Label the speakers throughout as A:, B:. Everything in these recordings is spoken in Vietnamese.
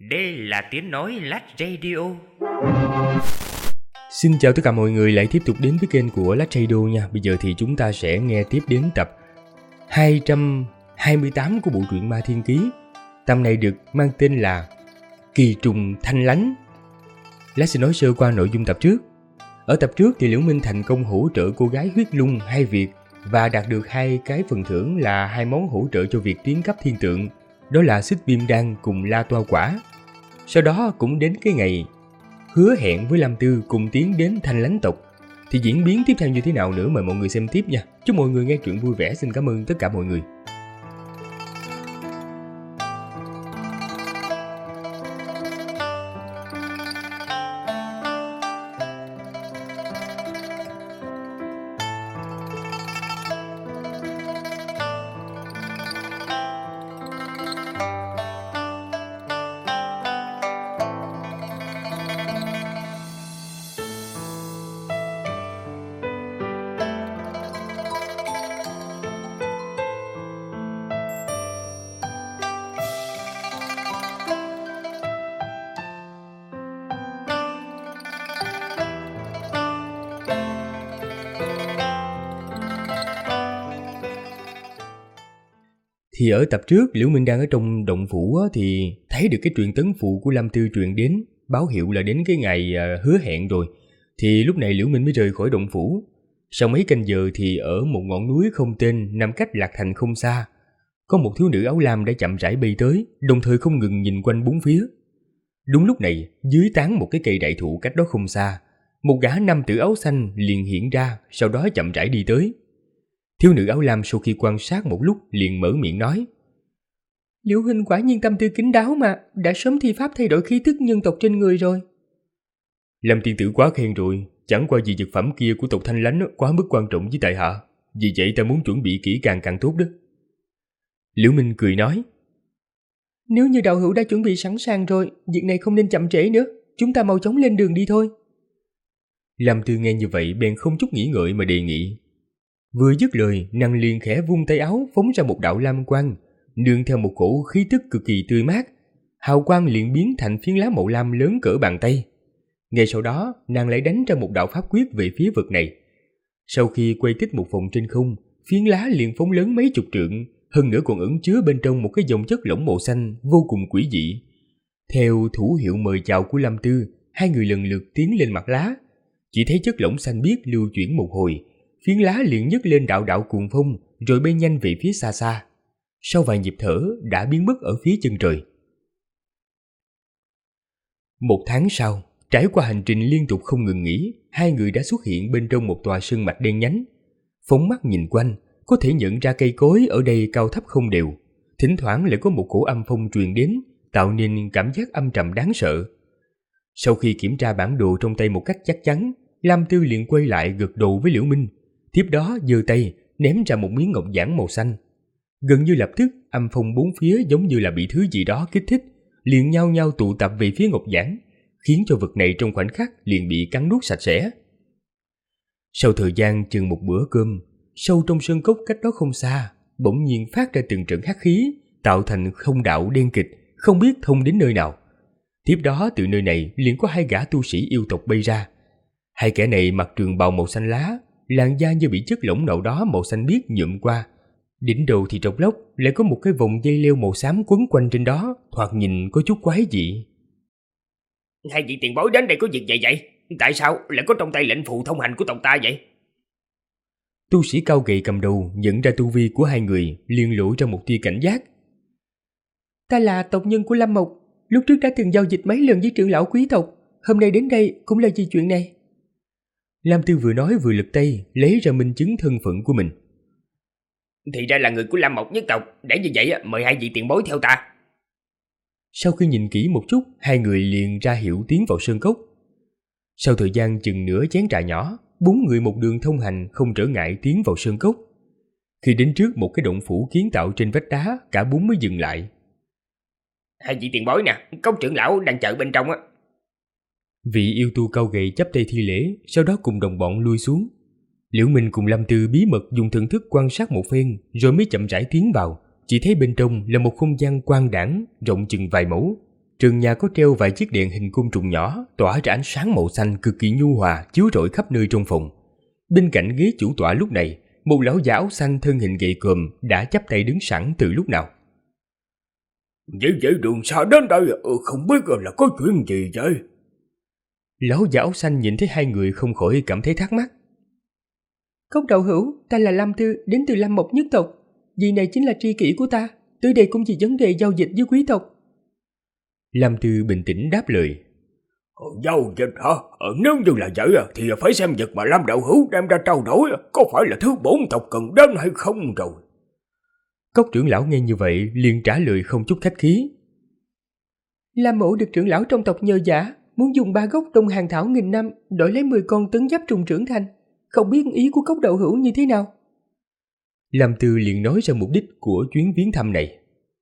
A: Đây là tiếng nói Lách Radio.
B: Xin chào tất cả mọi người lại tiếp tục đến với kênh của Lách Radio nha. Bây giờ thì chúng ta sẽ nghe tiếp đến tập 228 của bộ truyện Ma Thiên Ký. Tập này được mang tên là Kỳ trùng thanh lánh. Lách sẽ nói sơ qua nội dung tập trước. Ở tập trước thì Liễu Minh thành công hỗ trợ cô gái huyết lung 2 việc và đạt được 2 cái phần thưởng là 2 món hỗ trợ cho việc tiến cấp thiên tượng. Đó là xích viêm đan cùng la toa quả. Sau đó cũng đến cái ngày hứa hẹn với Lam Tư cùng tiến đến Thanh Lánh tộc. Thì diễn biến tiếp theo như thế nào nữa mời mọi người xem tiếp nha. Chúc mọi người nghe truyện vui vẻ. Xin cảm ơn tất cả mọi người. Thì ở tập trước Liễu Minh đang ở trong động phủ thì thấy được cái truyền tấn phụ của Lam Tư truyền đến, báo hiệu là đến cái ngày hứa hẹn rồi. Thì lúc này Liễu Minh mới rời khỏi động phủ. Sau mấy canh giờ thì ở một ngọn núi không tên nằm cách Lạc Thành không xa, có một thiếu nữ áo lam đã chậm rãi bay tới, đồng thời không ngừng nhìn quanh bốn phía. Đúng lúc này, dưới tán một cái cây đại thụ cách đó không xa, một gã nam tử áo xanh liền hiện ra, sau đó chậm rãi đi tới. Thiếu nữ áo lam sau khi quan sát một lúc liền mở miệng nói: Liễu huynh quả nhiên tâm tư kín đáo mà, đã sớm thi pháp thay đổi khí tức nhân tộc trên người rồi. Lâm tiên tử quá khen rồi, chẳng qua vì vật phẩm kia của tộc Thanh Lánh quá mức quan trọng với tại hạ, vì vậy ta muốn chuẩn bị kỹ càng càng tốt đó. Liễu Minh cười nói: Nếu như đạo hữu đã chuẩn bị sẵn sàng rồi, việc này không nên chậm trễ nữa, chúng ta mau chóng lên đường đi thôi. Lâm Tư nghe như vậy bèn không chút nghĩ ngợi mà đề nghị. Vừa dứt lời, nàng liền khẽ vung tay áo phóng ra một đạo lam quang, nương theo một cổ khí tức cực kỳ tươi mát, hào quang liền biến thành phiến lá màu lam lớn cỡ bàn tay. Ngay sau đó, nàng lại đánh ra một đạo pháp quyết về phía vật này. Sau khi quay tích một vòng trên không, phiến lá liền phóng lớn mấy chục trượng, hơn nữa còn ẩn chứa bên trong một cái dòng chất lỏng màu xanh vô cùng quỷ dị. Theo thủ hiệu mời chào của Lam Tư, hai người lần lượt tiến lên mặt lá. Chỉ thấy chất lỏng xanh biếc lưu chuyển một hồi, phiến lá liền nhấc lên đạo đạo cuồng phong, rồi bay nhanh về phía xa xa. Sau vài nhịp thở đã biến mất ở phía chân trời. Một tháng sau, trải qua hành trình liên tục không ngừng nghỉ, hai người đã xuất hiện bên trong một tòa sơn mạch đen nhánh. Phóng mắt nhìn quanh, có thể nhận ra cây cối ở đây cao thấp không đều, thỉnh thoảng lại có một cổ âm phong truyền đến, tạo nên cảm giác âm trầm đáng sợ. Sau khi kiểm tra bản đồ trong tay một cách chắc chắn, Lam Tư liền quay lại gật đầu với Liễu Minh, tiếp đó giơ tay ném ra một miếng ngọc giản màu xanh. Gần như lập tức, âm phong bốn phía giống như là bị thứ gì đó kích thích, liền nhao nhao tụ tập về phía ngọc giản, khiến cho vật này trong khoảnh khắc liền bị cắn nuốt sạch sẽ. Sau thời gian chừng một bữa cơm, sâu trong sơn cốc cách đó không xa, bỗng nhiên phát ra từng trận hắc khí, tạo thành không đạo đen kịch, không biết thông đến nơi nào. Tiếp đó từ nơi này liền có 2 gã tu sĩ yêu tộc bay ra. 2 kẻ này mặc trường bào màu xanh lá, làn da như bị chất lỏng nào đó màu xanh biếc nhuộm qua. Đỉnh đầu thì trọc lốc lại có một cái vòng dây leo màu xám quấn quanh trên đó, thoạt nhìn có chút quái dị.
A: Hai vị tiền bối đến đây có việc gì vậy? Tại sao lại có trong tay lệnh phù thông hành của tộc ta vậy?
B: Tu sĩ cao gầy cầm đầu nhận ra tu vi của 2 người, liền lộ ra một tia cảnh giác. Ta là tộc nhân của Lâm Mộc, lúc trước đã từng giao dịch mấy lần với trưởng lão quý tộc, hôm nay đến đây cũng là vì chuyện này. Lam Tư vừa nói vừa lật tay lấy ra minh chứng thân phận của mình.
A: Thì ra là người của Lam Mộc nhất tộc, để như vậy mời hai vị tiền bối theo ta.
B: Sau khi nhìn kỹ một chút, 2 người liền ra hiệu tiến vào sơn cốc. Sau thời gian chừng nửa chén trà nhỏ, 4 người một đường thông hành không trở ngại tiến vào sơn cốc. Khi đến trước một cái động phủ kiến tạo trên vách đá, cả 4 mới dừng lại.
A: Hai vị tiền bối nè, cốc trưởng lão đang chờ bên trong á.
B: Vị yêu tu cao gầy chắp tay thi lễ, sau đó cùng đồng bọn lui xuống. Liễu Minh cùng Lâm Tư bí mật dùng thần thức quan sát một phen, rồi mới chậm rãi tiến vào. Chỉ thấy bên trong là một không gian quang đãng rộng chừng vài mẫu, trần nhà có treo vài chiếc đèn hình côn trùng nhỏ tỏa ra ánh sáng màu xanh cực kỳ nhu hòa chiếu rọi khắp nơi trong phòng. Bên cạnh ghế chủ tọa lúc này, một lão già áo xanh thân hình gầy còm đã chắp tay đứng sẵn từ lúc nào.
A: Vậy đường xa đến đây không biết là có chuyện gì vậy?
B: Lão già áo xanh nhìn thấy hai người không khỏi cảm thấy thắc mắc.
C: Cốc Đậu Hữu, ta là Lam Tư, đến từ Lam Mộc nhất tộc. Vị này chính là tri kỷ của ta, tới đây cũng vì vấn đề giao dịch với quý tộc.
B: Lam Tư bình tĩnh đáp lời.
A: Giao dịch hả? Nếu như là vậy thì phải xem vật mà Lam Đạo Hữu đem ra trao đổi có phải là thứ bổn tộc cần đến hay không rồi.
B: Cốc trưởng lão nghe như vậy liền trả lời không chút khách khí.
C: Lam mẫu được trưởng lão trong tộc nhờ vả, muốn dùng 3 gốc đông hàng thảo nghìn năm đổi lấy 10 con tấn giáp trùng trưởng thành. Không biết ý của Cốc Đậu Hữu như thế nào?
B: Lam Tư liền nói ra mục đích của chuyến viếng thăm này.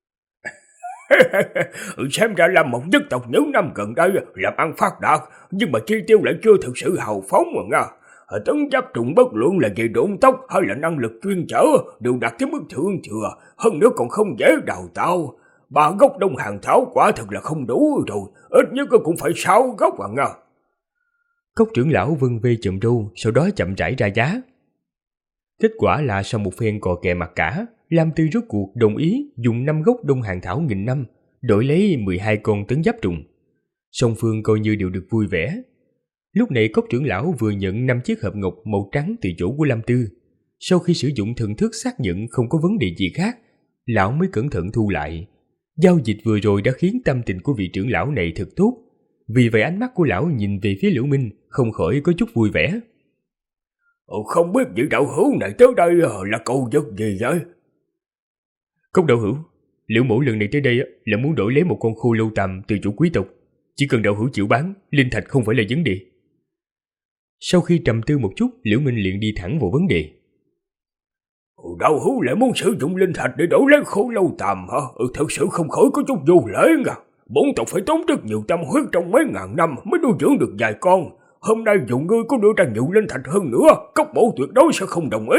A: Xem ra Lam Mộc nhất tộc những năm gần đây làm ăn phát đạt, nhưng mà chi tiêu lại chưa thực sự hào phóng mà nha. Tấn giáp trùng bất luận là về độn tốc hay là năng lực chuyên chở đều đạt tới mức thượng thừa, hơn nữa còn không dễ đào tạo. 3 gốc đông hàng thảo quả thật là không đủ rồi, ít nhất cũng phải 6 gốc à nha.
B: Cốc trưởng lão vân vê chậm râu, sau đó chậm rãi ra giá. Kết quả là sau một phen cò kè mặt cả, Lam Tư rốt cuộc đồng ý dùng 5 gốc đông hàng thảo nghìn năm đổi lấy 12 con tấn giáp trùng. Song phương coi như đều được vui vẻ. Lúc này Cốc trưởng lão vừa nhận 5 chiếc hộp ngọc màu trắng từ chỗ của Lam Tư. Sau khi sử dụng thần thức xác nhận không có vấn đề gì khác, lão mới cẩn thận thu lại. Giao dịch vừa rồi đã khiến tâm tình của vị trưởng lão này thật tốt. Vì vậy ánh mắt của lão nhìn về phía Liễu Minh không khỏi có chút vui vẻ.
A: Không biết vị đạo hữu này tới đây là cầu vật gì vậy?
B: Cốc đạo hữu, Liễu mẫu lần này tới đây là muốn đổi lấy một con khô lâu tầm từ chủ quý tộc. Chỉ cần đạo hữu chịu bán, linh thạch không phải là vấn đề. Sau khi trầm tư một chút, Liễu Minh liền đi thẳng vào vấn đề.
A: Đạo hữu lại muốn sử dụng linh thạch để đổi lấy khô lâu tầm hả? Thật sự không khỏi có chút vô lễ nha. Bổn tộc phải tốn rất nhiều tâm huyết trong mấy ngàn năm mới nuôi dưỡng được vài con. Hôm nay dù ngươi có đưa ra nhiều linh thạch hơn nữa, Cốc mẫu tuyệt đối sẽ không đồng ý.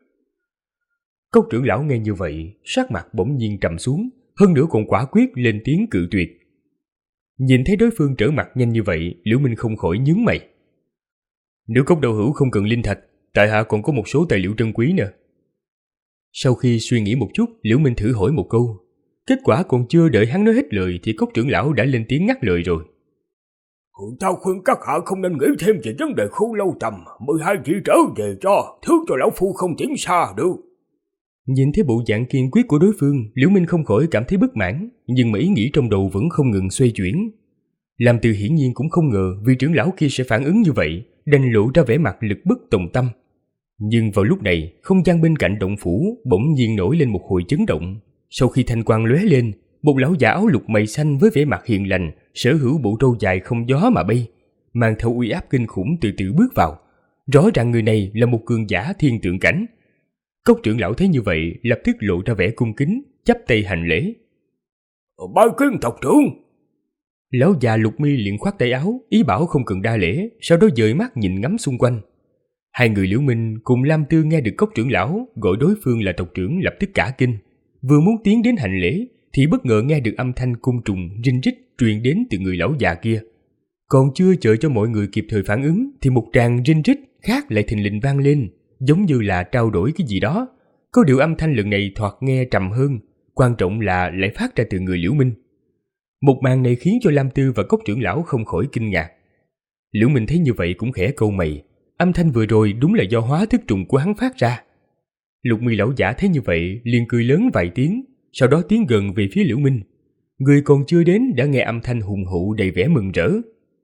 B: Cốc trưởng lão nghe như vậy, sắc mặt bỗng nhiên trầm xuống, hơn nữa còn quả quyết lên tiếng cự tuyệt. Nhìn thấy đối phương trở mặt nhanh như vậy, Liễu Minh không khỏi nhướng mày. Nếu Cốc đạo hữu không cần linh thạch, tại hạ còn có một số tài liệu trân quý nè. Sau khi suy nghĩ một chút, Liễu Minh thử hỏi một câu. Kết quả còn chưa đợi hắn nói hết lời thì Cốc trưởng lão đã lên tiếng ngắt lời rồi.
A: Tao khuyên các hạ không nên nghĩ thêm về vấn đề khô lâu tầm, 12 chỉ trở về cho, thứ cho lão phu không tiến xa được.
B: Nhìn thấy bộ dạng kiên quyết của đối phương, Liễu Minh không khỏi cảm thấy bất mãn, nhưng mà ý nghĩ trong đầu vẫn không ngừng xoay chuyển. Lam Tư hiển nhiên cũng không ngờ vị trưởng lão kia sẽ phản ứng như vậy, đành lộ ra vẻ mặt lực bất tòng tâm. Nhưng vào lúc này, không gian bên cạnh động phủ bỗng nhiên nổi lên một hồi chấn động. Sau khi thanh quang lóe lên, một lão già áo lục mày xanh với vẻ mặt hiền lành, sở hữu bộ râu dài không gió mà bay, mang theo uy áp kinh khủng từ từ bước vào. Rõ ràng người này là một cường giả thiên tượng cảnh. Cốc trưởng lão thấy như vậy, lập tức lộ ra vẻ cung kính, chắp tay hành lễ.
A: Bái kiến tộc trưởng.
B: Lão già lục mi liền khoát tay áo, ý bảo không cần đa lễ, sau đó dời mắt nhìn ngắm xung quanh. Hai người Liễu Minh cùng Lam Tư nghe được Cốc trưởng lão gọi đối phương là tộc trưởng lập tức cả kinh, vừa muốn tiến đến hành lễ thì bất ngờ nghe được âm thanh côn trùng rinh rít truyền đến từ người lão già kia. Còn chưa chờ cho mọi người kịp thời phản ứng thì một tràng rinh rít khác lại thình lình vang lên, giống như là trao đổi cái gì đó. Có điều âm thanh lần này thoạt nghe trầm hơn, quan trọng là lại phát ra từ người Liễu Minh. Một màn này khiến cho Lam Tư và Cốc trưởng lão không khỏi kinh ngạc. Liễu Minh thấy như vậy cũng khẽ cau mày, âm thanh vừa rồi đúng là do hóa thức trùng của hắn phát ra. Lục mi lão giả thấy như vậy liền cười lớn vài tiếng, sau đó tiến gần về phía Liễu Minh. Người còn chưa đến đã nghe âm thanh hùng hụ đầy vẻ mừng rỡ.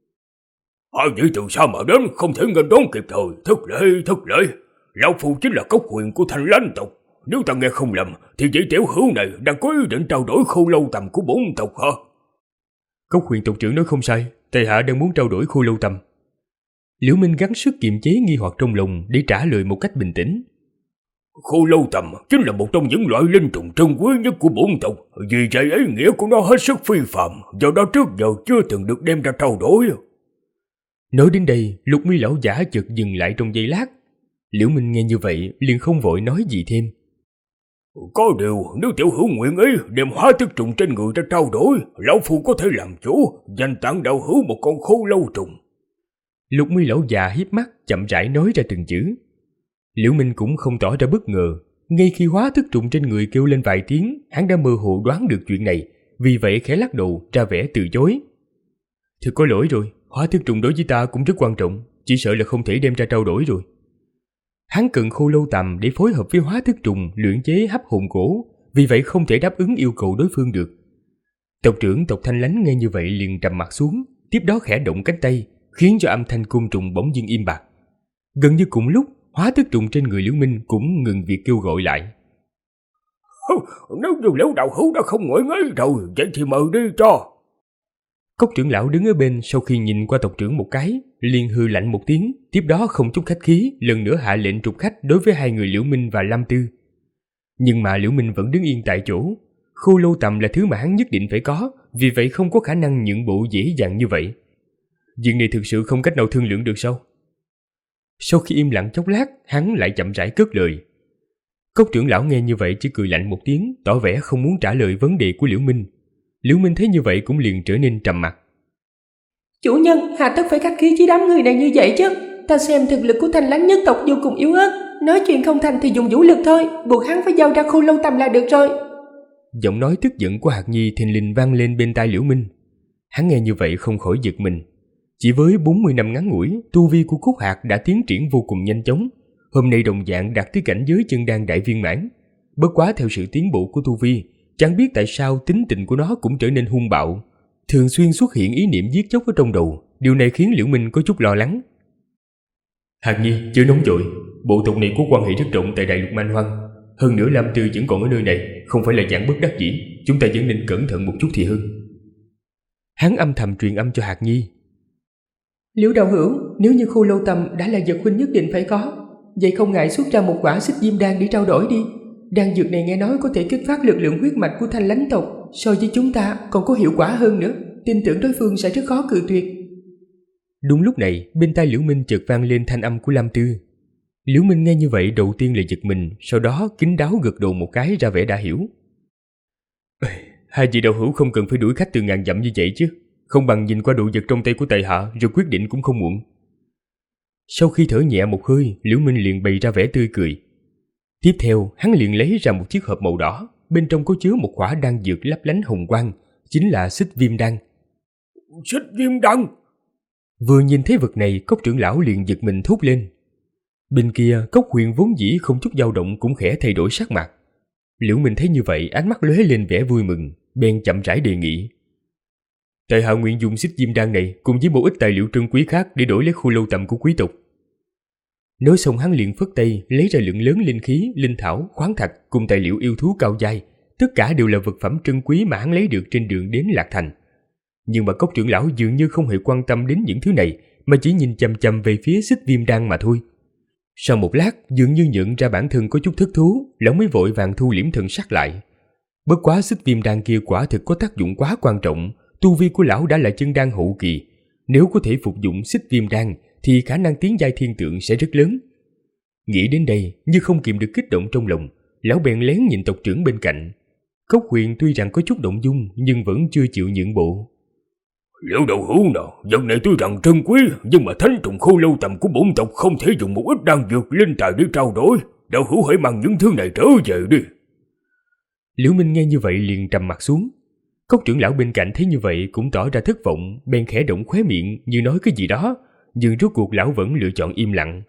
A: Hai vị từ sao mà đến, không thể nghênh đón kịp thời, thất lễ. Lão phu chính là Cốc Huyền của Thanh Lãnh tộc. Nếu ta nghe không lầm thì vị tiểu hữu này đang có ý định trao đổi khô lâu tầm của bổn tộc hả?
B: Cốc Huyền tộc trưởng nói không sai, tại hạ đang muốn trao đổi khô lâu tầm. Liễu Minh gắng sức kiềm chế nghi hoặc trong lòng để trả lời một cách bình tĩnh.
A: Khô lâu tầm chính là một trong những loại linh trùng trân quý nhất của bổn tộc, vì vậy ý nghĩa của nó hết sức phi phàm, do đó trước giờ chưa từng được đem ra trao đổi.
B: Nói đến đây, Lục mi lão giả chợt dừng lại trong giây lát. Liễu Minh nghe như vậy liền không vội nói gì thêm.
A: Có điều, nếu tiểu hữu nguyện ý đem hóa thức trùng trên người ra trao đổi, lão phu có thể làm chủ, dành tặng đạo hữu một con khô lâu trùng.
B: Lục Mi lão già hiếp mắt chậm rãi nói ra từng chữ. Liễu Minh cũng không tỏ ra bất ngờ. Ngay khi hóa thức trùng trên người kêu lên vài tiếng, hắn đã mơ hồ đoán được chuyện này, vì vậy khẽ lắc đầu ra vẻ từ chối. Thật có lỗi rồi, hóa thức trùng đối với ta cũng rất quan trọng, chỉ sợ là không thể đem ra trao đổi rồi. Hắn cần khô lâu tầm để phối hợp với hóa thức trùng luyện chế hấp hồn cổ, vì vậy không thể đáp ứng yêu cầu đối phương được. Tộc trưởng tộc Thanh Lánh nghe như vậy liền trầm mặt xuống, tiếp đó khẽ động cánh tay, khiến cho âm thanh côn trùng bỗng dưng im bặt. Gần như cùng lúc, hóa thức trùng trên người Liễu Minh cũng ngừng việc kêu gọi lại.
A: Nếu như Liễu đạo hữu đã không nguyện ấy rồi, vậy thì mời đi cho.
B: Cốc trưởng lão đứng ở bên sau khi nhìn qua tộc trưởng một cái, liền hư lạnh một tiếng, tiếp đó không chút khách khí, lần nữa hạ lệnh trục khách đối với hai người Liễu Minh và Lam Tư. Nhưng mà Liễu Minh vẫn đứng yên tại chỗ. Khô lâu tầm là thứ mà hắn nhất định phải có, vì vậy không có khả năng nhượng bộ dễ dàng như vậy. Chuyện này thực sự không cách nào thương lượng được sao? Sau khi im lặng chốc lát, hắn lại chậm rãi cất lời. Cốc trưởng lão nghe như vậy chỉ cười lạnh một tiếng, tỏ vẻ không muốn trả lời vấn đề của Liễu Minh. Liễu Minh thấy như vậy cũng liền trở nên trầm mặc.
C: Chủ nhân, hà tất phải khách khí với đám người này như vậy chứ? Ta xem thực lực của Thanh Lánh nhất tộc vô cùng yếu ớt, nói chuyện không thành thì dùng vũ lực thôi, buộc hắn phải giao ra khô lâu tầm là được rồi.
B: Giọng nói tức giận của Hạc Nhi thình lình vang lên bên tai Liễu Minh. Hắn nghe như vậy không khỏi giật mình. Chỉ với 40 năm ngắn ngủi, tu vi của Cúc Hạc đã tiến triển vô cùng nhanh chóng. Hôm nay đồng dạng đạt tới cảnh giới chân đan đại viên mãn. Bất quá theo sự tiến bộ của tu vi, chẳng biết tại sao tính tình của nó cũng trở nên hung bạo, thường xuyên xuất hiện ý niệm giết chóc ở trong đầu. Điều này khiến Liễu Minh có chút lo lắng. Hạc Nhi, chưa nóng vội. Bộ tộc này có quan hệ rất rộng tại Đại Lục Man Hoang. Hơn nữa Lam Tư vẫn còn ở nơi này, không phải là dạng bất đắc dĩ. Chúng ta vẫn nên cẩn thận một chút thì hơn. Hắn âm thầm truyền âm cho Hạc Nhi.
C: Liễu đạo hữu, nếu như khô lâu tầm đã là vật huynh nhất định phải có, vậy không ngại xuất ra một quả xích diêm đan để trao đổi đi. Đan dược này nghe nói có thể kích phát lực lượng huyết mạch của Thanh Lánh tộc, so với chúng ta còn có hiệu quả hơn nữa, tin tưởng đối phương sẽ rất khó cự tuyệt.
B: Đúng lúc này, bên tai Liễu Minh chợt vang lên thanh âm của Lam Tư. Liễu Minh nghe như vậy đầu tiên là giật mình, sau đó kín đáo gật đầu một cái ra vẻ đã hiểu. Hai vị đạo hữu không cần phải đuổi khách từ ngàn dặm như vậy chứ, không bằng nhìn qua đồ vật trong tay của tại hạ rồi quyết định cũng không muộn. Sau khi thở nhẹ một hơi, Liễu Minh liền bày ra vẻ tươi cười. Tiếp theo, hắn liền lấy ra một chiếc hộp màu đỏ, bên trong có chứa một quả đan dược lấp lánh hồng quang, chính là xích viêm đan.
A: Xích viêm đan!
B: Vừa nhìn thấy vật này, Cốc trưởng lão liền giật mình thốt lên. Bên kia, Cốc Huyền vốn dĩ không chút dao động cũng khẽ thay đổi sắc mặt. Liễu Minh thấy như vậy, ánh mắt lóe lên vẻ vui mừng, bèn chậm rãi đề nghị. Tại hạ nguyện dùng xích diêm đan này cùng với một ít tài liệu trân quý khác để đổi lấy khô lâu tầm của quý tộc. Nói xong hắn liền phất tay lấy ra lượng lớn linh khí, linh thảo, khoáng thạch cùng tài liệu yêu thú cao giai, tất cả đều là vật phẩm trân quý mà hắn lấy được trên đường đến Lạc Thành. Nhưng mà Cốc trưởng lão dường như không hề quan tâm đến những thứ này, mà chỉ nhìn chằm chằm về phía xích viêm đan mà thôi. Sau một lát, dường như nhận ra bản thân có chút thất thú, lão mới vội vàng thu liễm thần sắc lại. Bất quá xích viêm đan kia quả thực có tác dụng quá quan trọng, tu vi của lão đã là chân đan hậu kỳ, nếu có thể phục dụng xích viêm đan thì khả năng tiến giai thiên tượng sẽ rất lớn. Nghĩ đến đây, như không kìm được kích động trong lòng, lão bèn lén nhìn tộc trưởng bên cạnh. Cốc Huyền tuy rằng có chút động dung nhưng vẫn chưa chịu nhượng bộ.
A: Liễu đạo hữu nào, vật này tuy rằng trân quý, nhưng mà thánh trùng khô lâu tầm của bổn tộc không thể dùng một ít đan dược linh tài để trao đổi. Đạo hữu hãy mang những thứ này trở về đi.
B: Liễu Minh nghe như vậy liền trầm mặt xuống. Cốc trưởng lão bên cạnh thấy như vậy cũng tỏ ra thất vọng, bèn khẽ động khóe miệng như nói cái gì đó, nhưng rốt cuộc lão vẫn lựa chọn im lặng.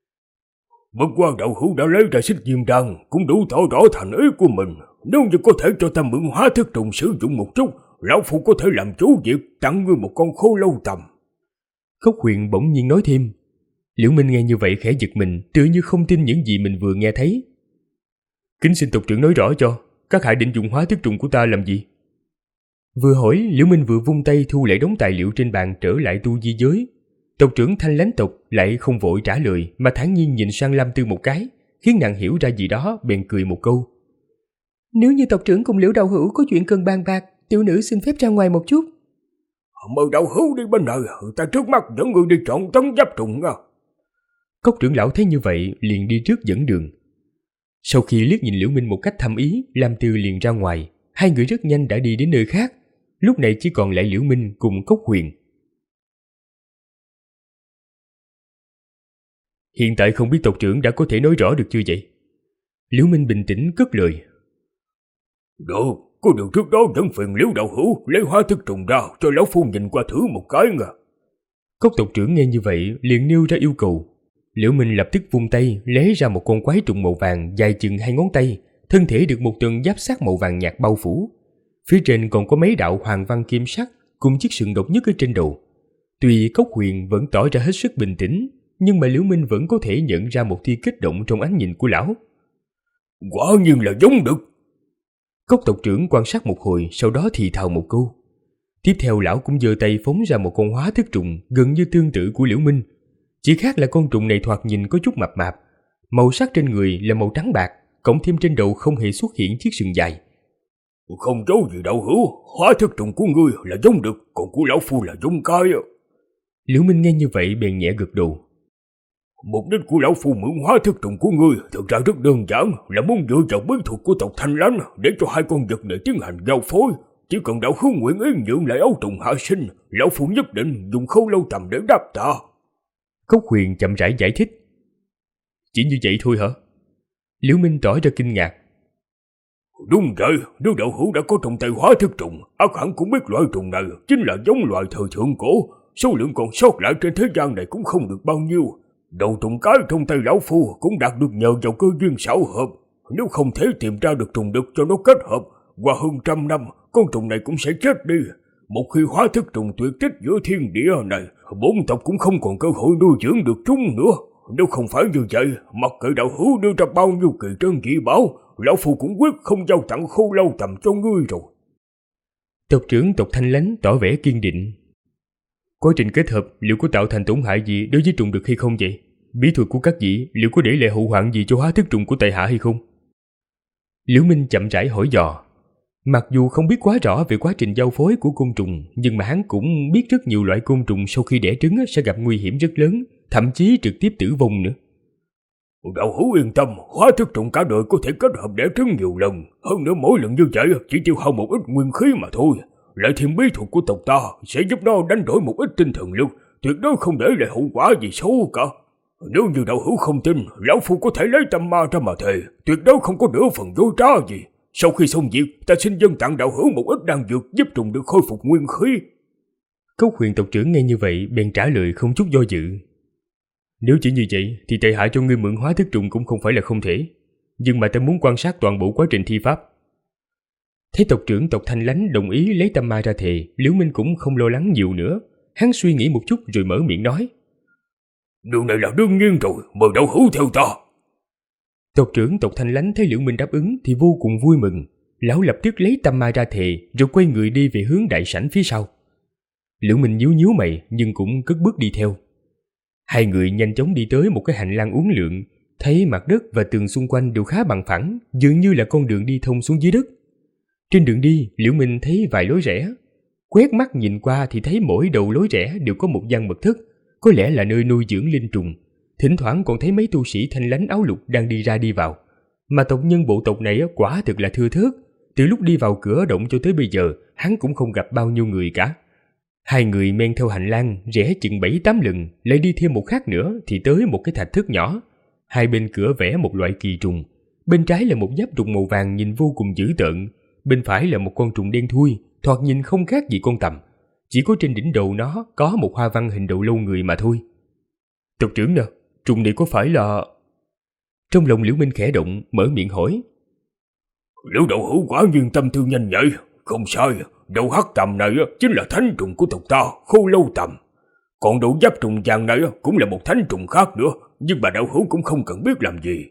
A: Bất qua đạo hữu đã lấy ra xích diêm đan, cũng đủ tỏ rõ thành ý của mình. Nếu như có thể cho ta mượn hóa thức trùng sử dụng một chút, lão phu có thể làm chủ việc tặng ngươi một con khô lâu tầm.
B: Cốc Huyền bỗng nhiên nói thêm. Liễu Minh nghe như vậy khẽ giật mình, tựa như không tin những gì mình vừa nghe thấy. Kính xin tộc trưởng nói rõ cho, các hạ định dùng hóa thức trùng của ta làm gì? Vừa hỏi, Liễu Minh vừa vung tay thu lại đống tài liệu trên bàn trở lại tu di giới. Tộc trưởng Thanh Lánh tộc lại không vội trả lời mà thản nhiên nhìn sang Lam Tư một cái, khiến nàng hiểu ra gì đó, bèn cười một câu.
C: Nếu như tộc trưởng cùng Liễu đạo hữu có chuyện cần bàn bạc, tiểu nữ xin phép ra ngoài một chút.
A: Mời đạo hữu đi bên này, ta trước mắt dẫn người đi chọn tấn giáp trùng.
B: Cốc trưởng lão thấy như vậy liền đi trước dẫn đường. Sau khi liếc nhìn Liễu Minh một cách thâm ý, Lam Tư liền ra ngoài. Hai người rất nhanh đã đi đến nơi khác. Lúc này chỉ còn lại Liễu Minh cùng Cốc Huyền. Hiện tại không biết tộc trưởng đã có thể nói rõ được chưa vậy? Liễu Minh bình tĩnh cất lời.
A: Được, có điều trước đó vẫn phiền Liễu đạo hữu lấy hóa thức trùng ra cho lão phu nhìn qua thử một cái nha.
B: Cốc tộc trưởng nghe như vậy liền nêu ra yêu cầu. Liễu Minh lập tức vung tay lấy ra một con quái trùng màu vàng dài chừng 2 ngón tay, thân thể được một tầng giáp sắt màu vàng nhạt bao phủ. Phía trên còn có mấy đạo hoàng văn kim sắc cùng chiếc sừng độc nhất ở trên đầu. Tuy Cốc Huyền vẫn tỏ ra hết sức bình tĩnh, nhưng mà Liễu Minh vẫn có thể nhận ra một tia kích động trong ánh nhìn của lão.
A: Quả nhiên là giống được.
B: Cốc tộc trưởng quan sát một hồi, sau đó thì thào một câu. Tiếp theo lão cũng giơ tay phóng ra một con hóa thức trùng gần như tương tự của Liễu Minh. Chỉ khác là con trùng này thoạt nhìn có chút mập mạp, màu sắc trên người là màu trắng bạc, cộng thêm trên đầu không hề xuất hiện chiếc sừng dài.
A: Không giấu gì đạo hữu, hóa thức trùng của ngươi là giống được, còn của lão phu là giống cái.
B: Liễu Minh nghe như vậy bèn nhẹ gật đầu.
A: Mục đích của lão phu mượn hóa thức trùng của ngươi thực ra rất đơn giản, là muốn dựa vào bí thuật của tộc Thanh Lãnh để cho hai con vật này tiến hành giao phối. Chỉ cần đạo hữu nguyện ý nhượng lại ấu trùng hạ sinh, lão phu nhất định dùng Khâu Lâu Tầm để đáp tạ.
B: Cốc Huyền chậm rãi giải thích. Chỉ như vậy thôi hả? Liễu Minh tỏ ra kinh ngạc.
A: Đúng vậy, nếu đạo hữu đã có trong tay hóa thức trùng, ắt hẳn cũng biết loại trùng này chính là giống loài thời thượng cổ, số lượng còn sót lại trên thế gian này cũng không được bao nhiêu. Đầu trùng cái trong tay lão phu cũng đạt được nhờ vào cơ duyên xảo hợp. Nếu không thể tìm ra được trùng đực cho nó kết hợp, qua hơn 100 năm, con trùng này cũng sẽ chết đi. Một khi hóa thức trùng tuyệt tích giữa thiên địa này, bốn tộc cũng không còn cơ hội nuôi dưỡng được chúng nữa. Nếu không phải như vậy, mặc kệ đạo hữu đưa ra bao nhiêu kỳ trân dị bảo, lão phu cũng quyết không giao tặng Khâu Lâu Tầm cho ngươi rồi.
B: Tộc trưởng tộc Thanh Lãnh tỏ vẻ kiên định. Quá trình kết hợp liệu có tạo thành tổn hại gì đối với trùng đực hay không vậy? Bí thuật của các vị liệu có để lại hậu hoạn gì cho hóa thức trùng của tại hạ hay không? Liễu Minh chậm rãi hỏi dò. Mặc dù không biết quá rõ về quá trình giao phối của côn trùng, nhưng mà hắn cũng biết rất nhiều loại côn trùng sau khi đẻ trứng sẽ gặp nguy hiểm rất lớn, thậm chí trực tiếp tử vong nữa.
A: Đạo hữu yên tâm, hóa thức trùng cả đời có thể kết hợp đẻ trứng nhiều lần, hơn nữa mỗi lần như vậy chỉ tiêu hao một ít nguyên khí mà thôi. Lại thêm bí thuật của tộc ta sẽ giúp nó đánh đổi một ít tinh thần lực, tuyệt đối không để lại hậu quả gì xấu cả. Nếu như đạo hữu không tin, lão phu có thể lấy tâm ma ra mà thề, tuyệt đối không có nửa phần dối trá gì. Sau khi xong việc, ta xin dâng tặng đạo hữu một ít đan dược giúp trùng được khôi phục nguyên khí.
B: Cốc Huyền tộc trưởng nghe như vậy bèn trả lời không chút do dự. Nếu chỉ như vậy thì tại hạ cho ngươi mượn hóa thức trùng cũng không phải là không thể, nhưng mà ta muốn quan sát toàn bộ quá trình thi pháp. Thấy tộc trưởng tộc Thanh Lãnh đồng ý lấy tâm ma ra thề, Liễu Minh cũng không lo lắng nhiều nữa. Hắn suy nghĩ một chút rồi mở miệng nói.
A: Điều này là đương nhiên rồi, mời đạo hữu theo ta.
B: Tộc trưởng tộc Thanh Lãnh thấy Liễu Minh đáp ứng thì vô cùng vui mừng. Lão lập tức lấy tâm ma ra thề rồi quay người đi về hướng đại sảnh phía sau. Liễu Minh nhíu nhíu mày nhưng cũng cất bước đi theo. Hai người nhanh chóng đi tới một cái hành lang uốn lượn, thấy mặt đất và tường xung quanh đều khá bằng phẳng, dường như là con đường đi thông xuống dưới đất. Trên đường đi, Liễu Minh thấy vài lối rẽ. Quét mắt nhìn qua thì thấy mỗi đầu lối rẽ đều có một gian mật thất, có lẽ là nơi nuôi dưỡng linh trùng. Thỉnh thoảng còn thấy mấy tu sĩ Thanh Lãnh áo lục đang đi ra đi vào. Mà tộc nhân bộ tộc này quả thực là thưa thớt. Từ lúc đi vào cửa động cho tới bây giờ, hắn cũng không gặp bao nhiêu người cả. Hai người men theo hành lang, rẽ chừng 7-8 lần, lại đi thêm một khác nữa thì tới một cái thạch thất nhỏ. Hai bên cửa vẽ một loại kỳ trùng. Bên trái là một giáp trùng màu vàng nhìn vô cùng dữ tợn. Bên phải là một con trùng đen thui, thoạt nhìn không khác gì con tằm. Chỉ có trên đỉnh đầu nó có một hoa văn hình đầu lâu người mà thôi. Tộc trưởng nè, trùng này có phải là... Trong lòng Liễu Minh khẽ động, mở miệng hỏi.
A: Liễu đạo hữu quả nhiên tâm tư nhanh nhạy, không sai, đầu hắc tầm này chính là thánh trùng của tộc ta, Khâu Lâu Tầm. Còn đầu giáp trùng vàng này cũng là một thánh trùng khác nữa, nhưng mà đạo hữu cũng không cần biết làm gì.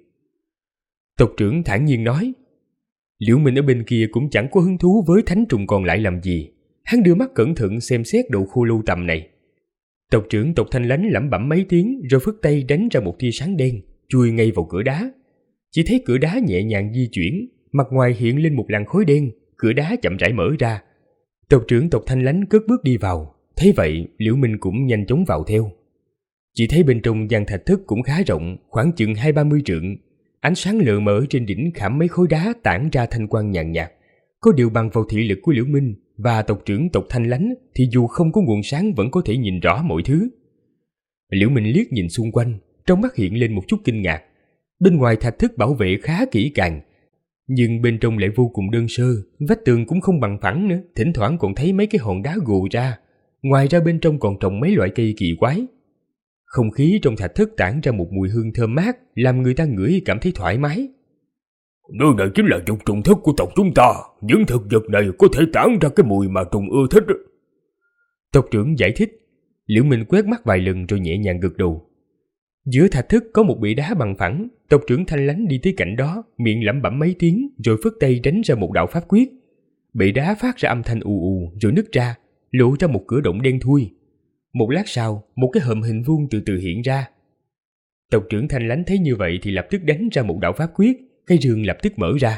B: Tộc trưởng thản nhiên nói. Liễu Minh ở bên kia cũng chẳng có hứng thú với thánh trùng còn lại làm gì. Hắn đưa mắt cẩn thận xem xét đầu Khâu Lâu Tầm này. Tộc trưởng tộc Thanh Lãnh lẩm bẩm mấy tiếng rồi phất tay đánh ra một tia sáng đen, chui ngay vào cửa đá. Chỉ thấy cửa đá nhẹ nhàng di chuyển, mặt ngoài hiện lên một làn khói đen, cửa đá chậm rãi mở ra. Tộc trưởng tộc Thanh Lãnh cất bước đi vào, thấy vậy Liễu Minh cũng nhanh chóng vào theo. Chỉ thấy bên trong gian thạch thất cũng khá rộng, khoảng chừng 20-30 trượng. Ánh sáng lờ mờ trên đỉnh khảm mấy khối đá tản ra thanh quang nhàn nhạt. Có điều bằng vào thị lực của Liễu Minh và tộc trưởng tộc Thanh Lánh thì dù không có nguồn sáng vẫn có thể nhìn rõ mọi thứ. Liễu Minh liếc nhìn xung quanh, trong mắt hiện lên một chút kinh ngạc. Bên ngoài thạch thất bảo vệ khá kỹ càng, nhưng bên trong lại vô cùng đơn sơ, vách tường cũng không bằng phẳng nữa, thỉnh thoảng còn thấy mấy cái hòn đá gồ ra. Ngoài ra bên trong còn trồng mấy loại cây kỳ quái. Không khí trong thạch thất tản ra một mùi hương thơm mát, làm người ta ngửi cảm thấy thoải mái.
A: Nơi này chính là dục trùng thất của tộc chúng ta. Những thực vật này có thể tản ra cái mùi mà trùng ưa thích.
B: Tộc trưởng giải thích. Liễu Minh quét mắt vài lần rồi nhẹ nhàng gật đầu. Giữa thạch thất có một bệ đá bằng phẳng. Tộc trưởng Thanh Lánh đi tới cạnh đó, miệng lẩm bẩm mấy tiếng rồi phất tay đánh ra một đạo pháp quyết. Bệ đá phát ra âm thanh ù ù rồi nứt ra, lộ ra một cửa động đen thui. Một lát sau, một cái hòm hình vuông từ từ hiện ra. Tộc trưởng Thanh Lánh thấy như vậy thì lập tức đánh ra một đạo pháp quyết, cái rương lập tức mở ra.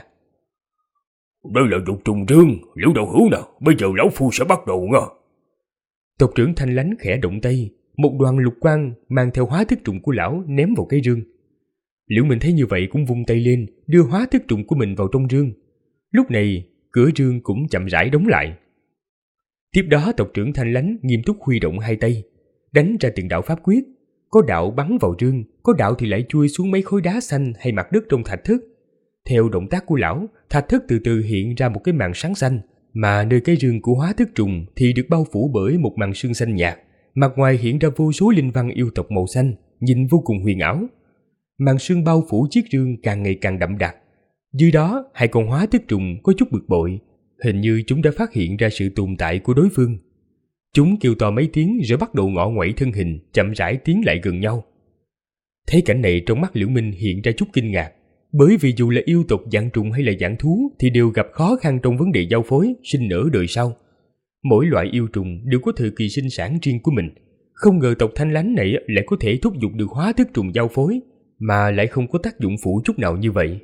A: Đây là dục trùng rương, Liễu đạo hữu nào, bây giờ lão phu sẽ bắt đầu nha.
B: Tộc trưởng Thanh Lánh khẽ động tay, một đoàn lục quang mang theo hóa thức trùng của lão ném vào cái rương. Liễu Minh thấy như vậy cũng vung tay lên, đưa hóa thức trùng của mình vào trong rương. Lúc này, cửa rương cũng chậm rãi đóng lại. Tiếp đó tộc trưởng Thanh Lánh nghiêm túc huy động hai tay, đánh ra từng đạo pháp quyết. Có đạo bắn vào rương, có đạo thì lại chui xuống mấy khối đá xanh hay mặt đất trong thạch thất. Theo động tác của lão, thạch thất từ từ hiện ra một cái màn sáng xanh, mà nơi cái rương của hóa thức trùng thì được bao phủ bởi một màn sương xanh nhạt. Mặt ngoài hiện ra vô số linh văn yêu tộc màu xanh, nhìn vô cùng huyền ảo. Màn sương bao phủ chiếc rương càng ngày càng đậm đặc. Dưới đó, hai con hóa thức trùng có chút bực bội, hình như chúng đã phát hiện ra sự tồn tại của đối phương. Chúng kêu to mấy tiếng rồi bắt đầu ngọ nguậy thân hình, chậm rãi tiến lại gần nhau. Thấy cảnh này trong mắt Liễu Minh hiện ra chút kinh ngạc, bởi vì dù là yêu tộc dạng trùng hay là dạng thú thì đều gặp khó khăn trong vấn đề giao phối, sinh nở đời sau. Mỗi loại yêu trùng đều có thời kỳ sinh sản riêng của mình. Không ngờ tộc Thanh Lánh này lại có thể thúc giục được hóa thức trùng giao phối, mà lại không có tác dụng phụ chút nào như vậy.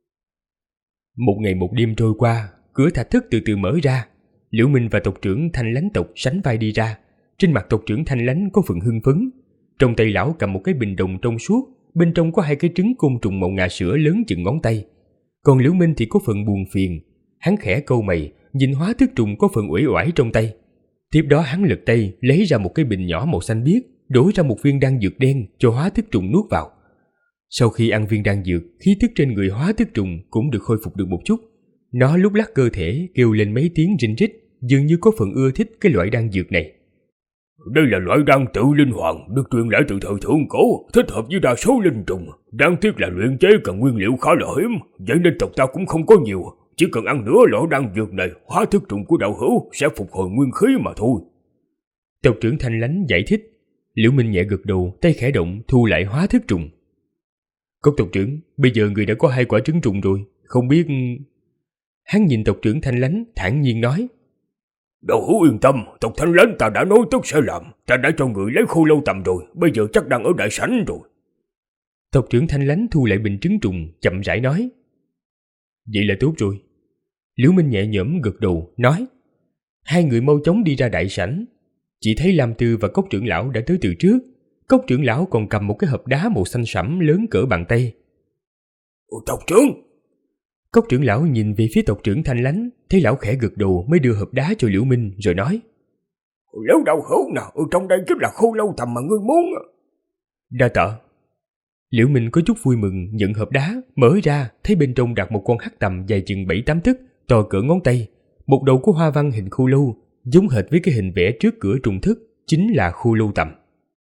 B: Một ngày một đêm trôi qua, cửa thạch thất từ từ mở ra. Liễu Minh và tộc trưởng Thanh Lánh tộc sánh vai đi ra. Trên mặt tộc trưởng Thanh Lánh có phần hưng phấn. Trong tay lão cầm một cái bình đồng trong suốt, bên trong có hai cái trứng côn trùng màu ngà sữa lớn chừng ngón tay. Còn Liễu Minh thì có phần buồn phiền. Hắn khẽ cau mày, nhìn hóa thức trùng có phần uể oải trong tay. Tiếp đó hắn lật tay lấy ra một cái bình nhỏ màu xanh biếc, đổ ra một viên đan dược đen cho hóa thức trùng nuốt vào. Sau khi ăn viên đan dược, khí tức trên người hóa thức trùng cũng được khôi phục được một chút. Nó lúc lắc cơ thể kêu lên mấy tiếng rinh rít, dường như có phần ưa thích cái loại đan dược này.
A: Đây là loại đan tự linh hoàng, được truyền lại từ thời thượng cổ, thích hợp với đa số linh trùng. Đáng tiếc là luyện chế cần nguyên liệu khá là hiếm, vậy nên tộc ta cũng không có nhiều. Chỉ cần ăn nửa lọ đan dược này, hóa thức trùng của đạo hữu sẽ phục hồi nguyên khí mà thôi.
B: Tộc trưởng Thanh Lánh giải thích. Liễu Minh nhẹ gật đầu, tay khẽ động thu lại hóa thức trùng. Cốc tộc trưởng, bây giờ người đã có 2 quả trứng trùng rồi, không biết... Hắn nhìn tộc trưởng Thanh Lánh thản nhiên nói.
A: Đạo hữu yên tâm, tộc Thanh Lánh ta đã nói tất sẽ làm. Ta đã cho người lấy khô lâu tầm rồi, bây giờ chắc đang ở đại sảnh rồi.
B: Tộc trưởng Thanh Lánh thu lại bình trứng trùng, chậm rãi nói. Vậy là tốt rồi. Liễu Minh nhẹ nhõm gật đầu, nói. Hai người mau chóng đi ra đại sảnh. Chỉ thấy Lam Tư và Cốc trưởng lão đã tới từ trước. Cốc trưởng lão còn cầm một cái hộp đá màu xanh sẫm lớn cỡ bàn tay.
A: Tộc trưởng!
B: Cốc trưởng lão nhìn về phía tộc trưởng Thanh Lánh, thấy lão khẽ gật đầu mới đưa hộp đá cho Liễu Minh rồi nói.
A: Nếu đạo hữu nào ở trong đây chính là khô lâu tầm mà ngươi muốn.
B: Đa tạ. Liễu Minh có chút vui mừng nhận hộp đá, mở ra thấy bên trong đặt một con hắc tầm dài chừng 7-8 tấc, to cỡ ngón tay. Một đầu có hoa văn hình khô lâu, giống hệt với cái hình vẽ trước cửa trùng thức, chính là khô lâu tầm.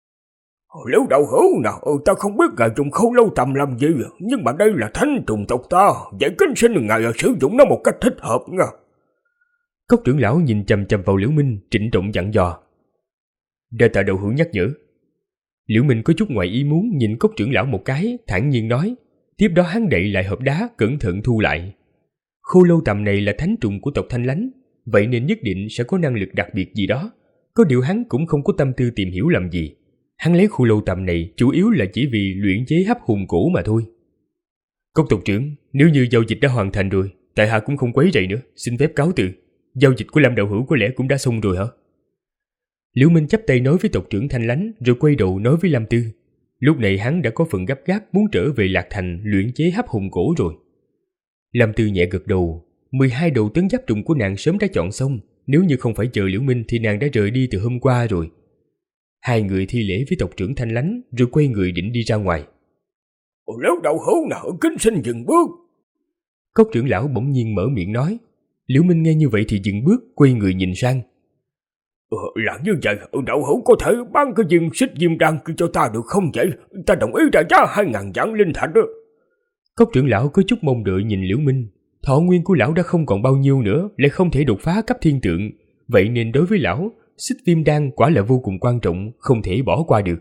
A: Nếu đạo hữu nào ta không biết ngài trùng khô lâu tầm làm gì, nhưng mà đây là thánh trùng tộc ta, vậy kính xin ngài sử dụng nó một cách thích hợp nha.
B: Cốc trưởng lão nhìn chằm chằm vào Liễu Minh, trịnh trọng dặn dò. Đa tạ đạo hữu nhắc nhở. Liễu Minh có chút ngoài ý muốn nhìn cốc trưởng lão một cái, thản nhiên nói. Tiếp đó hắn đậy lại hộp đá, cẩn thận thu lại. Khô lâu tầm này là thánh trùng của tộc Thanh Lánh, vậy nên nhất định sẽ có năng lực đặc biệt gì đó. Có điều hắn cũng không có tâm tư tìm hiểu làm gì. Hắn lấy khô lâu tầm này chủ yếu là chỉ vì luyện chế hấp hồn cổ mà thôi. Cốc tộc trưởng, nếu như giao dịch đã hoàn thành rồi, tại hạ cũng không quấy rầy nữa, xin phép cáo từ. Giao dịch của Lam đạo hữu có lẽ cũng đã xong rồi hả? Liễu Minh chắp tay nói với tộc trưởng Thanh Lánh rồi quay đầu nói với Lam Tư. Lúc này hắn đã có phần gấp gáp muốn trở về Lạc Thành luyện chế hấp hồn cổ rồi. Lâm Tư nhẹ gật đầu, 12 đầu tấn giáp trùng của nàng sớm đã chọn xong, nếu như không phải chờ Liễu Minh thì nàng đã rời đi từ hôm qua rồi. Hai người thi lễ với tộc trưởng Thanh Lánh rồi quay người định đi ra ngoài.
A: Nếu đạo hữu nào kính xin dừng bước.
B: Cốc trưởng lão bỗng nhiên mở miệng nói. Liễu Minh nghe như vậy thì dừng bước, quay người nhìn sang.
A: Là như vậy, đạo hữu có thể bán cái viên xích diêm đan kia cho ta được không vậy? Ta đồng ý trả giá 2.000 vạn linh thạch đó.
B: Cốc trưởng lão có chút mong đợi nhìn Liễu Minh. Thọ nguyên của lão đã không còn bao nhiêu nữa, lại không thể đột phá cấp thiên tượng. Vậy nên đối với lão, xích viêm đan quả là vô cùng quan trọng, không thể bỏ qua được.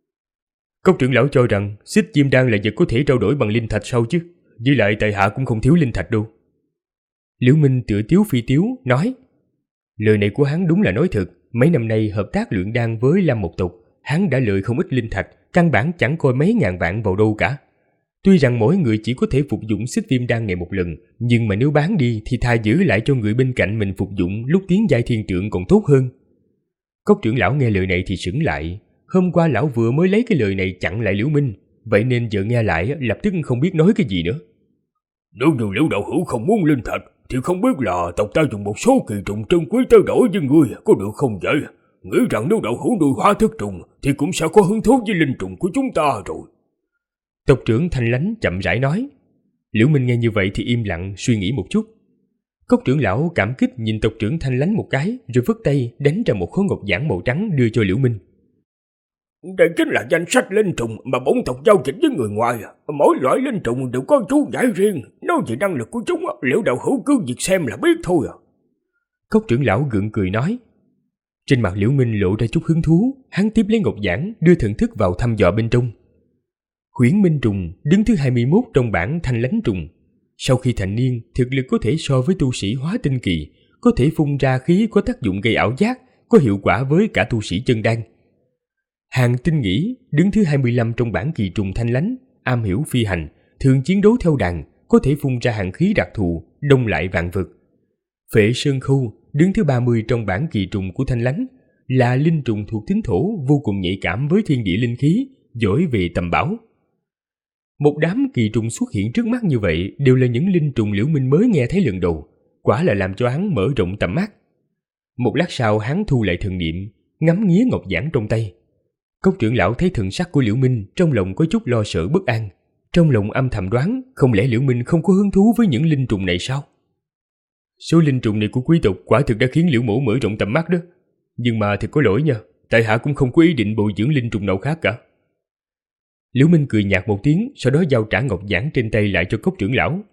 B: Cốc trưởng lão cho rằng xích diêm đan là vật có thể trao đổi bằng linh thạch sao chứ? Với lại tại hạ cũng không thiếu linh thạch đâu. Liễu Minh tựa tiếu phi tiếu nói. Lời này của hắn đúng là nói thật. Mấy năm nay hợp tác luyện đan với Lam Mộc tộc, hắn đã lợi không ít linh thạch, căn bản chẳng coi mấy ngàn vạn vào đâu cả. Tuy rằng mỗi người chỉ có thể phục dụng xích viêm đan ngày một lần, nhưng mà nếu bán đi thì thà giữ lại cho người bên cạnh mình phục dụng lúc tiến giai thiên tượng còn tốt hơn. Cốc trưởng lão nghe lời này thì sững lại. Hôm qua lão vừa mới lấy cái lời này chặn lại Liễu Minh, vậy nên giờ nghe lại lập tức không biết nói cái gì nữa.
A: Nếu như Liễu đạo hữu không muốn linh thạch thì không biết là tộc ta dùng một số kỳ trùng trân quý trao đổi với ngươi có được không vậy? Nghĩ rằng nếu đạo hữu nuôi hóa thức trùng thì cũng sẽ có hứng thú với linh trùng của chúng ta rồi.
B: Tộc trưởng Thanh Lánh chậm rãi nói. Liễu Minh nghe như vậy thì im lặng suy nghĩ một chút. Cốc trưởng lão cảm kích nhìn tộc trưởng Thanh Lánh một cái rồi vứt tay đánh ra một khối ngọc giản màu trắng đưa cho Liễu Minh.
A: Đây chính là danh sách linh trùng mà bổn tộc giao dịch với người ngoài. Mỗi loại linh trùng đều có chú giải riêng. Nói về năng lực của chúng, Liễu đạo hữu cứ việc xem là biết thôi à.
B: Cốc trưởng lão gượng cười nói. Trên mặt Liễu Minh lộ ra chút hứng thú, hắn tiếp lấy ngọc giản đưa thần thức vào thăm dò bên trong. Huyễn Minh trùng đứng thứ 21 trong bảng Thanh Lánh trùng. Sau khi thành niên, thực lực có thể so với tu sĩ hóa tinh kỳ, có thể phun ra khí có tác dụng gây ảo giác, có hiệu quả với cả tu sĩ chân đan. Hàng Tinh Nghĩ đứng thứ 25 trong bảng kỳ trùng Thanh Lánh, am hiểu phi hành, thường chiến đấu theo đàn, có thể phun ra hàng khí đặc thù, đông lại vạn vật. Phệ Sơn Khâu đứng thứ 30 trong bảng kỳ trùng của Thanh Lánh, là linh trùng thuộc tín thổ vô cùng nhạy cảm với thiên địa linh khí, giỏi về tầm bảo. Một đám kỳ trùng xuất hiện trước mắt như vậy đều là những linh trùng Liễu Minh mới nghe thấy lần đầu, quả là làm cho hắn mở rộng tầm mắt. Một lát sau hắn thu lại thần niệm, ngắm nghía ngọc giản trong tay. Cốc trưởng lão thấy thần sắc của Liễu Minh, trong lòng có chút lo sợ bất an. Trong lòng âm thầm đoán, không lẽ Liễu Minh không có hứng thú với những linh trùng này sao? Số linh trùng này của quý tộc quả thực đã khiến Liễu mổ mở rộng tầm mắt đó. Nhưng mà thật có lỗi nha, tại hạ cũng không có ý định bồi dưỡng linh trùng nào khác cả. Liễu Minh cười nhạt một tiếng, sau đó giao trả ngọc giản trên tay lại cho cốc trưởng lão.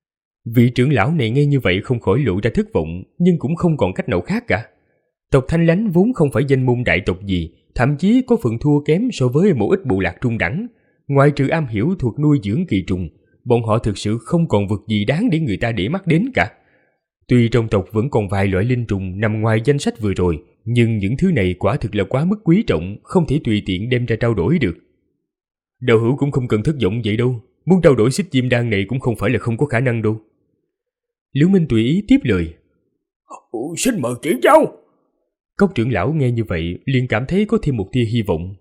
B: Vị trưởng lão này nghe như vậy không khỏi lộ ra thất vọng, nhưng cũng không còn cách nào khác cả. Tộc Thanh Lánh vốn không phải danh môn đại tộc gì, thậm chí có phần thua kém so với một ít bộ lạc trung đẳng. Ngoài trừ am hiểu thuật nuôi dưỡng kỳ trùng, bọn họ thực sự không còn vật gì đáng để người ta để mắt đến cả. Tuy trong tộc vẫn còn vài loại linh trùng nằm ngoài danh sách vừa rồi, nhưng những thứ này quả thực là quá mức quý trọng, không thể tùy tiện đem ra trao đổi được. Đạo hữu cũng không cần thất vọng vậy đâu, muốn trao đổi xích diêm đan này cũng không phải là không có khả năng đâu. Liễu Minh tùy ý tiếp lời.
A: Xin mời chỉ giáo.
B: Cốc trưởng lão nghe như vậy liền cảm thấy có thêm một tia hy vọng.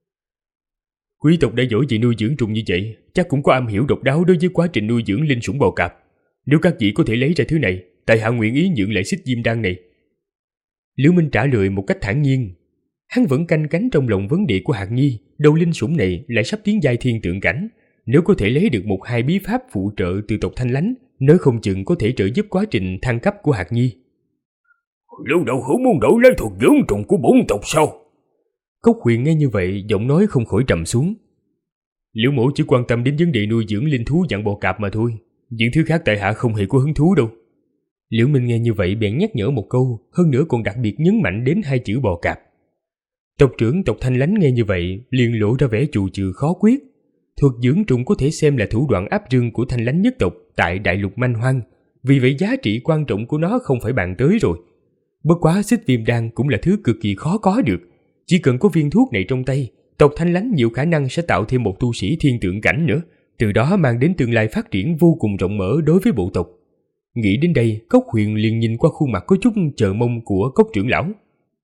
B: Quý tộc đã giỏi về nuôi dưỡng trùng như vậy, chắc cũng có am hiểu độc đáo đối với quá trình nuôi dưỡng linh sủng bò cạp. Nếu các vị có thể lấy ra thứ này, tại hạ nguyện ý nhượng lại xích diêm đan này. Liễu Minh trả lời một cách thản nhiên. Hắn vẫn canh cánh trong lòng vấn đề của Hạc Nhi, đầu linh sủng này lại sắp tiến giai thiên tượng cảnh. Nếu có thể lấy được một hai bí pháp phụ trợ từ tộc Thanh Lánh, nếu không chừng có thể trợ giúp quá trình thăng cấp của Hạc Nhi.
A: Liễu đạo hữu muốn đổi lấy thuật dưỡng trùng của bổn tộc sao?
B: Cốc Huyền nghe như vậy, giọng nói không khỏi trầm xuống. Liễu mổ chỉ quan tâm đến vấn đề nuôi dưỡng linh thú dạng bò cạp mà thôi, những thứ khác tại hạ không hề có hứng thú đâu. Liễu Minh nghe như vậy bèn nhắc nhở một câu, hơn nữa còn đặc biệt nhấn mạnh đến hai chữ bò cạp. Tộc trưởng tộc Thanh Lánh nghe như vậy liền lộ ra vẻ chù chừ khó quyết. Thuật dưỡng trùng có thể xem là thủ đoạn áp rưng của Thanh Lánh nhất tộc tại đại lục manh hoang, vì vậy giá trị quan trọng của nó không phải bàn tới rồi. Bất quá xích viêm đan cũng là thứ cực kỳ khó có được, chỉ cần có viên thuốc này trong tay, tộc Thanh Lánh nhiều khả năng sẽ tạo thêm một tu sĩ thiên tượng cảnh nữa, từ đó mang đến tương lai phát triển vô cùng rộng mở đối với bộ tộc. Nghĩ đến đây, Cốc Huyền liền nhìn qua khuôn mặt có chút chờ mong của Cốc trưởng lão.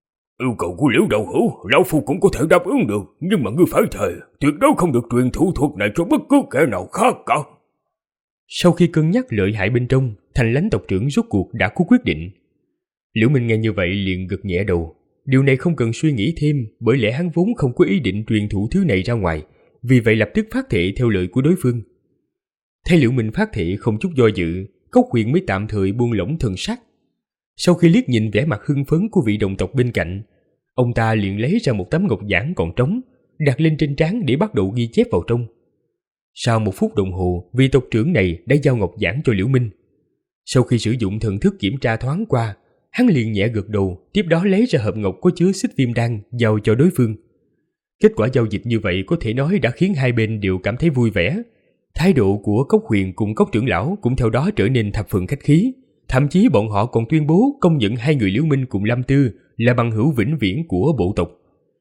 A: Yêu cầu của Liễu đạo hữu, lão phu cũng có thể đáp ứng được, nhưng mà ngươi phải thề, tuyệt đối không được truyền thủ thuật này cho bất cứ kẻ nào khác cả.
B: Sau khi cân nhắc lợi hại bên trong, Thanh Lãnh tộc trưởng rốt cuộc đã có quyết định. Liễu Minh nghe như vậy liền gật nhẹ đầu. Điều này không cần suy nghĩ thêm, bởi lẽ hắn vốn không có ý định truyền thụ thứ này ra ngoài, vì vậy lập tức phát thệ theo lời của đối phương. Thấy Liễu Minh phát thệ không chút do dự, Cốc Huyền mới tạm thời buông lỏng thần sắc. Sau khi liếc nhìn vẻ mặt hưng phấn của vị đồng tộc bên cạnh, ông ta liền lấy ra một tấm ngọc giản còn trống, đặt lên trên trán để bắt đầu ghi chép vào trong. Sau 1 phút đồng hồ, vị tộc trưởng này đã giao ngọc giản cho Liễu Minh. Sau khi sử dụng thần thức kiểm tra thoáng qua, hắn liền nhẹ gật đầu, tiếp đó lấy ra hộp ngọc có chứa xích viêm đan giao cho đối phương. Kết quả giao dịch như vậy có thể nói đã khiến hai bên đều cảm thấy vui vẻ. Thái độ của Cốc Huyền cùng Cốc trưởng lão cũng theo đó trở nên thập phần khách khí. Thậm chí bọn họ còn tuyên bố công nhận hai người Liễu Minh cùng Lam Tư là bằng hữu vĩnh viễn của bộ tộc.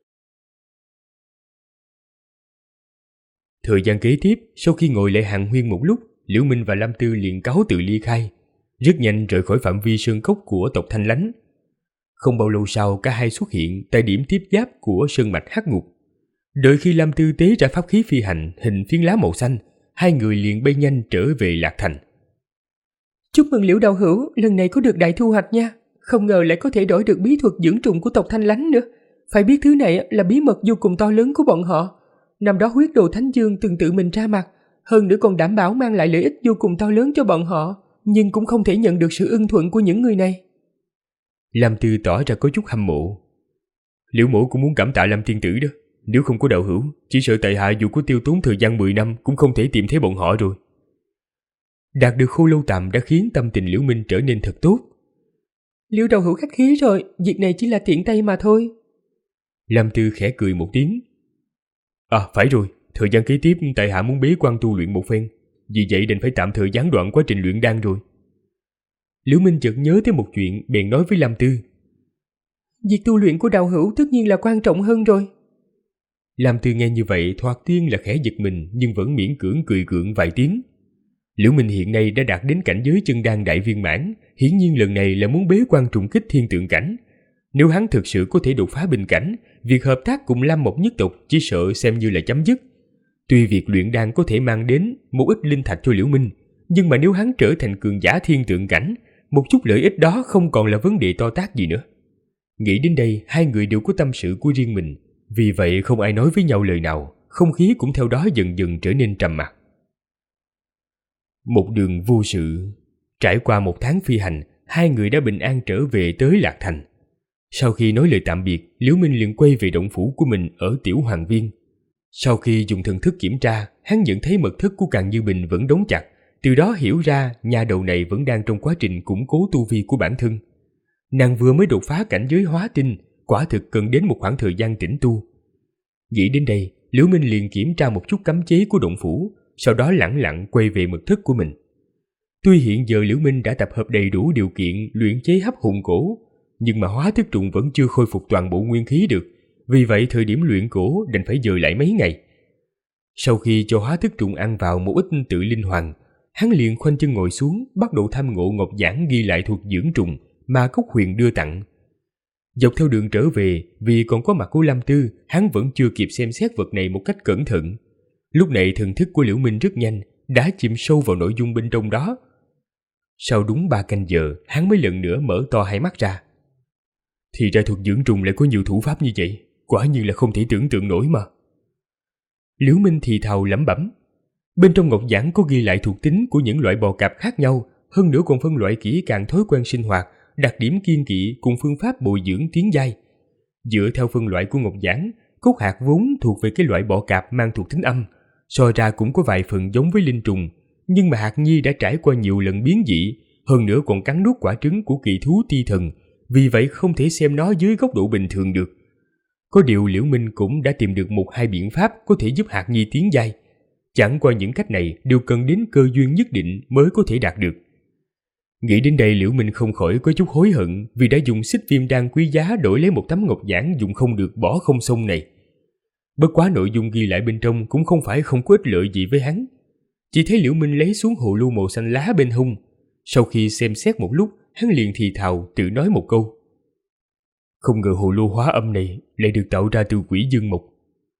B: Thời gian kế tiếp, sau khi ngồi lại hàng huyên một lúc, Liễu Minh và Lam Tư liền cáo từ ly khai, rất nhanh rời khỏi phạm vi sơn cốc của tộc Thanh Lãnh. Không bao lâu sau, cả hai xuất hiện tại điểm tiếp giáp của sơn mạch Hắc Ngục. Đợi khi Lam Tư tế ra pháp khí phi hành hình phiến lá màu xanh, hai người liền bay nhanh trở về Lạc Thành.
C: Chúc mừng Liễu đạo hữu, lần này có được đại thu hoạch nha. Không ngờ lại có thể đổi được bí thuật dưỡng trùng của tộc Thanh Lãnh nữa. Phải biết thứ này là bí mật vô cùng to lớn của bọn họ. Năm đó huyết đồ Thánh Dương từng tự mình ra mặt, hơn nữa còn đảm bảo mang lại lợi ích vô cùng to lớn cho bọn họ, nhưng cũng không thể nhận được sự ưng thuận của những người này.
B: Lam Tư tỏ ra có chút hâm mộ. Liễu mổ cũng muốn cảm tạ Lam tiên tử đó. Nếu không có đạo hữu, chỉ sợ tại hạ dù có tiêu tốn thời gian 10 năm cũng không thể tìm thấy bọn họ rồi. Đạt được Khô Lâu Tạm đã khiến tâm tình Liễu Minh trở nên thật tốt.
C: Liễu đạo hữu khách khí rồi, việc này chỉ là tiện tay mà thôi.
B: Lam Tư khẽ cười một tiếng. À phải rồi, thời gian kế tiếp tại hạ muốn bế quan tu luyện một phen, vì vậy định phải tạm thời gián đoạn quá trình luyện đan rồi. Liễu Minh chợt nhớ tới một chuyện, bèn nói với Lam Tư.
C: Việc tu luyện của đạo hữu tất nhiên là quan trọng hơn rồi.
B: Lam Tư nghe như vậy thoạt tiên là khẽ giật mình, nhưng vẫn miễn cưỡng cười gượng vài tiếng. Liễu Minh hiện nay đã đạt đến cảnh giới chân đan đại viên mãn, hiển nhiên lần này là muốn bế quan trùng kích thiên tượng cảnh. Nếu hắn thực sự có thể đột phá bình cảnh, việc hợp tác cùng Lam Mộc nhất tộc chỉ sợ xem như là chấm dứt. Tuy việc luyện đan có thể mang đến một ít linh thạch cho Liễu Minh, nhưng mà nếu hắn trở thành cường giả thiên tượng cảnh, một chút lợi ích đó không còn là vấn đề to tát gì nữa. Nghĩ đến đây, hai người đều có tâm sự của riêng mình, vì vậy không ai nói với nhau lời nào, không khí cũng theo đó dần dần trở nên trầm mặc. Một đường vô sự, trải qua 1 tháng phi hành, hai người đã bình an trở về tới Lạc Thành. Sau khi nói lời tạm biệt, Liễu Minh liền quay về động phủ của mình ở Tiểu Hoàng Viên. Sau khi dùng thần thức kiểm tra, hắn nhận thấy mật thất của Càn Như Bình vẫn đóng chặt, từ đó hiểu ra nhà đầu này vẫn đang trong quá trình củng cố tu vi của bản thân. Nàng vừa mới đột phá cảnh giới hóa tinh, quả thực cần đến một khoảng thời gian tĩnh tu. Nghĩ đến đây, Liễu Minh liền kiểm tra một chút cấm chế của động phủ, sau đó lẳng lặng quay về mật thất của mình. Tuy hiện giờ Liễu Minh đã tập hợp đầy đủ điều kiện luyện chế hấp hồn cổ, nhưng mà hóa thức trùng vẫn chưa khôi phục toàn bộ nguyên khí được, vì vậy thời điểm luyện cổ đành phải dời lại mấy ngày. Sau khi cho hóa thức trùng ăn vào một ít tự linh hoàng, hắn liền khoanh chân ngồi xuống, bắt đầu tham ngộ ngọc giản ghi lại thuật dưỡng trùng mà Cốc Huyền đưa tặng. Dọc theo đường trở về, vì còn có mặt của Lam Tư, hắn vẫn chưa kịp xem xét vật này một cách cẩn thận. Lúc này thần thức của Liễu Minh rất nhanh, đã chìm sâu vào nội dung bên trong đó. Sau đúng 3 canh giờ, hắn mới lần nữa mở to hai mắt ra. Thì ra thuật dưỡng trùng lại có nhiều thủ pháp như vậy, quả nhiên là không thể tưởng tượng nổi mà. Liễu Minh thì thào lẩm bẩm. Bên trong ngọc giản có ghi lại thuộc tính của những loại bò cạp khác nhau, hơn nữa còn phân loại kỹ càng thói quen sinh hoạt, đặc điểm kiêng kỵ cùng phương pháp bồi dưỡng tiến giai. Dựa theo phân loại của ngọc giản, cốt hạt vốn thuộc về cái loại bọ cạp mang thuộc tính âm, so ra cũng có vài phần giống với linh trùng, nhưng mà hạt nhi đã trải qua nhiều lần biến dị, hơn nữa còn cắn nuốt quả trứng của kỳ thú ti thần, vì vậy không thể xem nó dưới góc độ bình thường được. Có điều Liễu Minh cũng đã tìm được 1-2 biện pháp có thể giúp hạt nhi tiến giai. Chẳng qua những cách này đều cần đến cơ duyên nhất định mới có thể đạt được. Nghĩ đến đây, Liễu Minh không khỏi có chút hối hận vì đã dùng xích viêm đan quý giá đổi lấy một tấm ngọc giản dùng không được bỏ không xong này. Bất quá nội dung ghi lại bên trong cũng không phải không có ích lợi gì với hắn. Chỉ thấy Liễu Minh lấy xuống hồ lô màu xanh lá bên hông. Sau khi xem xét một lúc, hắn liền thì thào tự nói một câu. Không ngờ hồ lô hóa âm này lại được tạo ra từ quỷ vương mộc.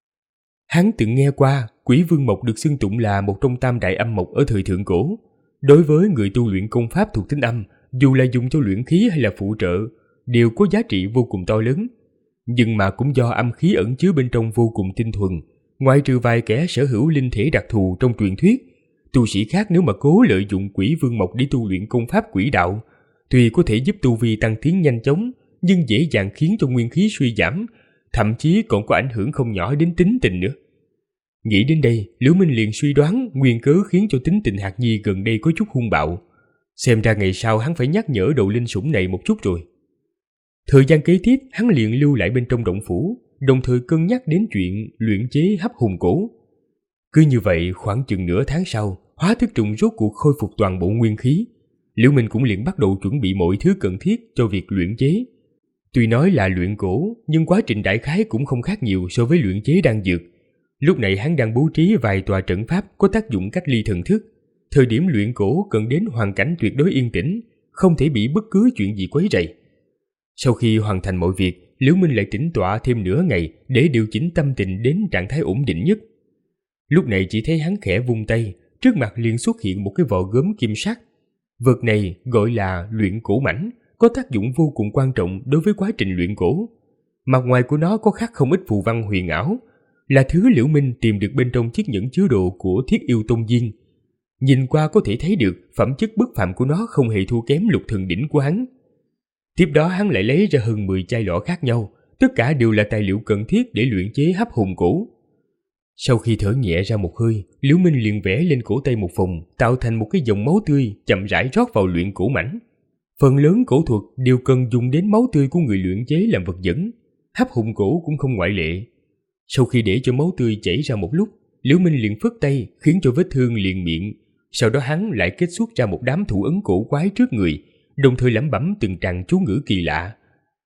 B: Hắn từng nghe qua quỷ vương mộc được xưng tụng là một trong tam đại âm mộc ở thời thượng cổ. Đối với người tu luyện công pháp thuộc tính âm, dù là dùng cho luyện khí hay là phụ trợ, đều có giá trị vô cùng to lớn. Nhưng mà cũng do âm khí ẩn chứa bên trong vô cùng tinh thuần, ngoại trừ vài kẻ sở hữu linh thể đặc thù trong truyền thuyết, tu sĩ khác nếu mà cố lợi dụng quỷ vương mộc để tu luyện công pháp quỷ đạo, tuy có thể giúp tu vi tăng tiến nhanh chóng, nhưng dễ dàng khiến cho nguyên khí suy giảm, thậm chí còn có ảnh hưởng không nhỏ đến tính tình nữa. Nghĩ đến đây, Liễu Minh liền suy đoán nguyên cớ khiến cho tính tình Hạc Nhi gần đây có chút hung bạo. Xem ra ngày sau hắn phải nhắc nhở đầu linh sủng này một chút rồi. Thời gian kế tiếp, hắn liền lưu lại bên trong động phủ, đồng thời cân nhắc đến chuyện luyện chế hấp hùng cổ. Cứ như vậy, khoảng chừng nửa tháng sau, hóa thức trùng rốt cuộc khôi phục toàn bộ nguyên khí. Liễu Minh cũng liền bắt đầu chuẩn bị mọi thứ cần thiết cho việc luyện chế. Tuy nói là luyện cổ, nhưng quá trình đại khái cũng không khác nhiều so với luyện chế đan dược. Lúc này hắn đang bố trí vài tòa trận pháp có tác dụng cách ly thần thức. Thời điểm luyện cổ cần đến hoàn cảnh tuyệt đối yên tĩnh, không thể bị bất cứ chuyện gì quấy rầy. Sau khi hoàn thành mọi việc, Liễu Minh lại tĩnh tọa thêm nửa ngày để điều chỉnh tâm tình đến trạng thái ổn định nhất. Lúc này chỉ thấy hắn khẽ vung tay, trước mặt liền xuất hiện một cái vỏ gốm kim sắc. Vật này gọi là luyện cổ mảnh, có tác dụng vô cùng quan trọng đối với quá trình luyện cổ. Mặt ngoài của nó có khắc không ít phù văn huyền ảo, là thứ Liễu Minh tìm được bên trong chiếc nhẫn chứa đồ của Thiết Yêu Tôn Viên. Nhìn qua có thể thấy được phẩm chất bất phàm của nó không hề thua kém lục thần đỉnh của hắn. Tiếp đó hắn lại lấy ra hơn 10 chai lọ khác nhau, tất cả đều là tài liệu cần thiết để luyện chế hấp hồn cổ. Sau khi thở nhẹ ra một hơi, Liễu Minh liền vẽ lên cổ tay một vùng, tạo thành một cái dòng máu tươi chậm rãi rót vào luyện cổ mảnh. Phần lớn cổ thuật đều cần dùng đến máu tươi của người luyện chế làm vật dẫn, hấp hồn cổ cũng không ngoại lệ. Sau khi để cho máu tươi chảy ra một lúc, Liễu Minh liền phất tay khiến cho vết thương liền miệng. Sau đó hắn lại kết xuất ra một đám thủ ấn cổ quái trước người, đồng thời lẩm bẩm từng tràng chú ngữ kỳ lạ.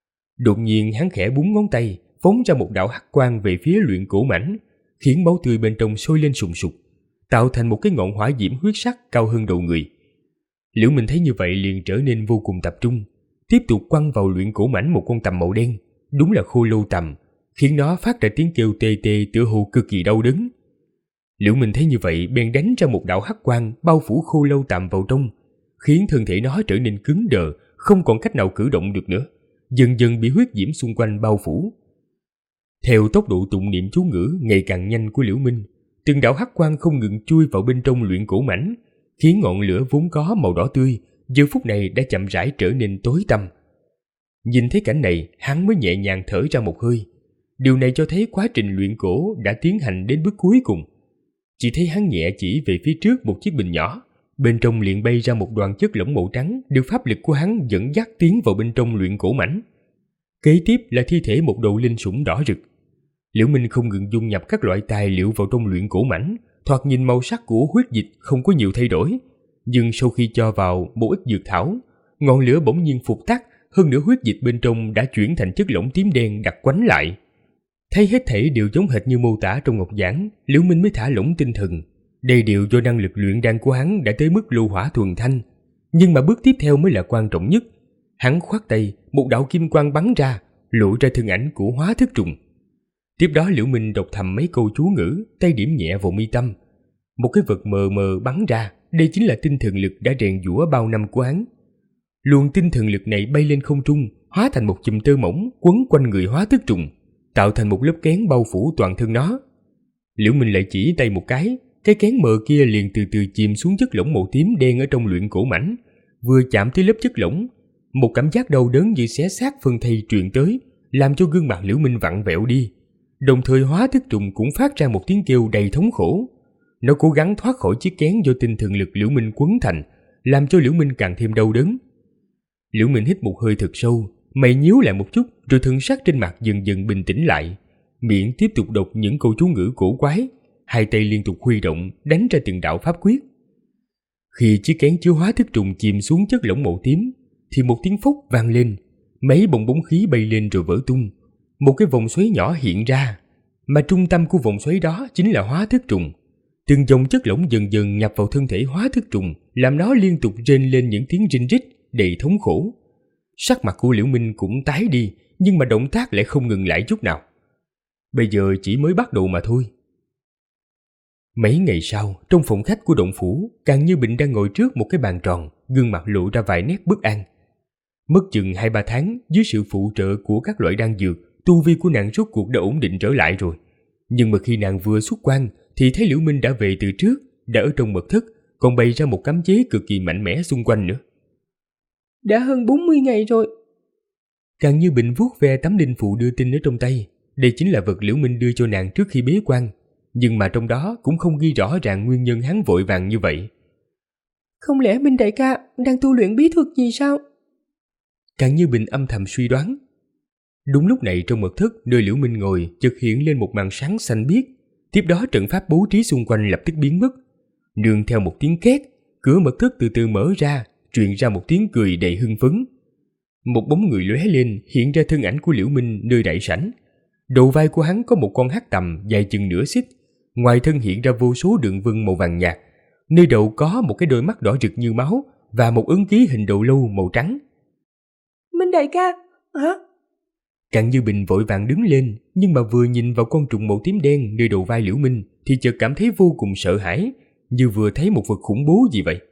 B: Đột nhiên hắn khẽ búng ngón tay, phóng ra một đạo hắc quang về phía luyện cổ mảnh, khiến máu tươi bên trong sôi lên sùng sục, tạo thành một cái ngọn hỏa diễm huyết sắc cao hơn đầu người. Liễu Minh thấy như vậy liền trở nên vô cùng tập trung, tiếp tục quăng vào luyện cổ mảnh một con tằm màu đen, đúng là khô lâu tằm, khiến nó phát ra tiếng kêu tê tê tựa hồ cực kỳ đau đớn. Liễu Minh thấy như vậy bèn đánh ra một đạo hắc quang bao phủ khô lâu tằm vào trong, khiến thân thể nó trở nên cứng đờ, không còn cách nào cử động được nữa, dần dần bị huyết diễm xung quanh bao phủ. Theo tốc độ tụng niệm chú ngữ ngày càng nhanh của Liễu Minh, từng đạo hắc quang không ngừng chui vào bên trong luyện cổ mảnh, khiến ngọn lửa vốn có màu đỏ tươi giờ phút này đã chậm rãi trở nên tối tăm. Nhìn thấy cảnh này, hắn mới nhẹ nhàng thở ra một hơi. Điều này cho thấy quá trình luyện cổ đã tiến hành đến bước cuối cùng. Chỉ thấy hắn nhẹ chỉ về phía trước một chiếc bình nhỏ, bên trong liền bay ra một đoàn chất lỏng màu trắng được pháp lực của hắn dẫn dắt tiến vào bên trong luyện cổ mảnh. Kế tiếp là thi thể một đầu linh sủng đỏ rực. Liễu Minh không ngừng dung nhập các loại tài liệu vào trong luyện cổ mảnh, thoạt nhìn màu sắc của huyết dịch không có nhiều thay đổi, nhưng sau khi cho vào một ít dược thảo, ngọn lửa bỗng nhiên phục tắt, hơn nữa huyết dịch bên trong đã chuyển thành chất lỏng tím đen đặc quánh lại. Thấy hết thảy đều giống hệt như mô tả trong ngọc giảng, Liễu Minh mới thả lỏng tinh thần. Đây đều do năng lực luyện đan của hắn đã tới mức lưu hỏa thuần thanh, nhưng mà bước tiếp theo mới là quan trọng nhất. Hắn khoát tay, một đạo kim quang bắn ra, lộ ra thân ảnh của hóa thức trùng. Tiếp đó Liễu Minh đọc thầm mấy câu chú ngữ, tay điểm nhẹ vào mi tâm. Một cái vật mờ mờ bắn ra, đây chính là tinh thần lực đã rèn giũa bao năm của hắn. Luồng tinh thần lực này bay lên không trung, hóa thành một chùm tơ mỏng quấn quanh người hóa thức trùng, tạo thành một lớp kén bao phủ toàn thân nó. Liễu Minh lại chỉ tay một cái kén mờ kia liền từ từ chìm xuống chất lỏng màu tím đen ở trong luyện cổ mảnh. Vừa chạm tới lớp chất lỏng, một cảm giác đau đớn như xé xác phân thây truyền tới, làm cho gương mặt Liễu Minh vặn vẹo đi. Đồng thời hóa thức trùng cũng phát ra một tiếng kêu đầy thống khổ. Nó cố gắng thoát khỏi chiếc kén do tinh thần lực Liễu Minh quấn thành, làm cho Liễu Minh càng thêm đau đớn. Liễu Minh hít một hơi thật sâu, mày nhíu lại một chút, rồi thần sắc trên mặt dần dần bình tĩnh lại, miệng tiếp tục đọc những câu chú ngữ cổ quái, hai tay liên tục huy động đánh ra từng đạo pháp quyết. Khi chiếc kén chứa hóa thức trùng chìm xuống chất lỏng màu tím, thì một tiếng phốc vang lên, mấy bong bóng khí bay lên rồi vỡ tung. Một cái vòng xoáy nhỏ hiện ra, mà trung tâm của vòng xoáy đó chính là hóa thức trùng. Từng dòng chất lỏng dần dần nhập vào thân thể hóa thức trùng, làm nó liên tục rên lên những tiếng rinh rít đầy thống khổ. Sắc mặt của Liễu Minh cũng tái đi, nhưng mà động tác lại không ngừng lại chút nào. Bây giờ chỉ mới bắt đầu mà thôi. Mấy ngày sau, trong phòng khách của động phủ, Càng Như Bình đang ngồi trước một cái bàn tròn, gương mặt lộ ra vài nét bất an. Mất chừng 2-3 tháng, dưới sự phụ trợ của các loại đan dược, tu vi của nàng rốt cuộc đã ổn định trở lại rồi. Nhưng mà khi nàng vừa xuất quan, thì thấy Liễu Minh đã về từ trước, đã ở trong mật thất, còn bày ra một cấm chế cực kỳ mạnh mẽ xung quanh nữa.
C: Đã hơn 40 ngày rồi.
B: Càng Như Bình vuốt ve tấm linh phù đưa tin ở trong tay. Đây chính là vật Liễu Minh đưa cho nàng trước khi bế quan, nhưng mà trong đó cũng không ghi rõ ràng nguyên nhân hắn vội vàng như vậy.
C: Không lẽ Minh đại ca đang tu luyện bí thuật gì sao?
B: Càng Như Bình âm thầm suy đoán. Đúng lúc này trong mật thất nơi Liễu Minh ngồi chợt hiện lên một màn sáng xanh biếc. Tiếp đó trận pháp bố trí xung quanh lập tức biến mất. Nương theo một tiếng két, cửa mật thất từ từ mở ra, truyền ra một tiếng cười đầy hưng phấn. Một bóng người lóe lên hiện ra thân ảnh của Liễu Minh nơi đại sảnh. Đầu vai của hắn có một con hắc tầm dài chừng nửa xích, ngoài thân hiện ra vô số đường vân màu vàng nhạt. Nơi đầu có một cái đôi mắt đỏ rực như máu và một ấn ký hình đầu lâu màu trắng.
C: Minh đại ca, hả?
B: Càng Như Bình vội vàng đứng lên, nhưng mà vừa nhìn vào con trùng màu tím đen nơi đầu vai Liễu Minh thì chợt cảm thấy vô cùng sợ hãi, như vừa thấy một vật khủng bố gì vậy.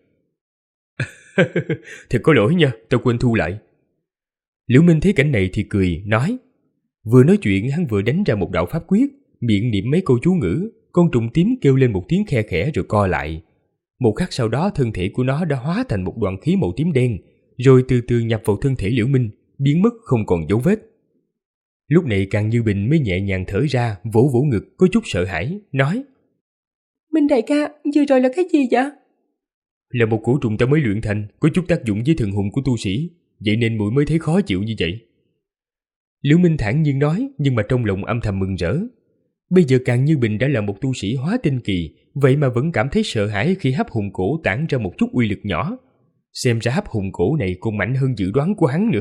B: Thật có lỗi nha, tao quên thu lại. Liễu Minh thấy cảnh này thì cười, nói. Vừa nói chuyện hắn vừa đánh ra một đạo pháp quyết, miệng niệm mấy câu chú ngữ, con trùng tím kêu lên một tiếng khe khẽ rồi co lại. Một khắc sau đó thân thể của nó đã hóa thành một đoàn khí màu tím đen, rồi từ từ nhập vào thân thể Liễu Minh, biến mất không còn dấu vết. Lúc này Càng Như Bình mới nhẹ nhàng thở ra, vỗ vỗ ngực có chút sợ hãi, nói.
C: Minh đại ca, vừa rồi là cái gì vậy?
B: Là một cổ trùng ta mới luyện thành, có chút tác dụng với thần hồn của tu sĩ, vậy nên muội mới thấy khó chịu như vậy. Liễu Minh thản nhiên nói, nhưng mà trong lòng âm thầm mừng rỡ. Bây giờ Càng Như Bình đã là một tu sĩ hóa tinh kỳ, vậy mà vẫn cảm thấy sợ hãi khi hấp hồn cổ tản ra một chút uy lực nhỏ. Xem ra hấp hồn cổ này còn mạnh hơn dự đoán của hắn nữa.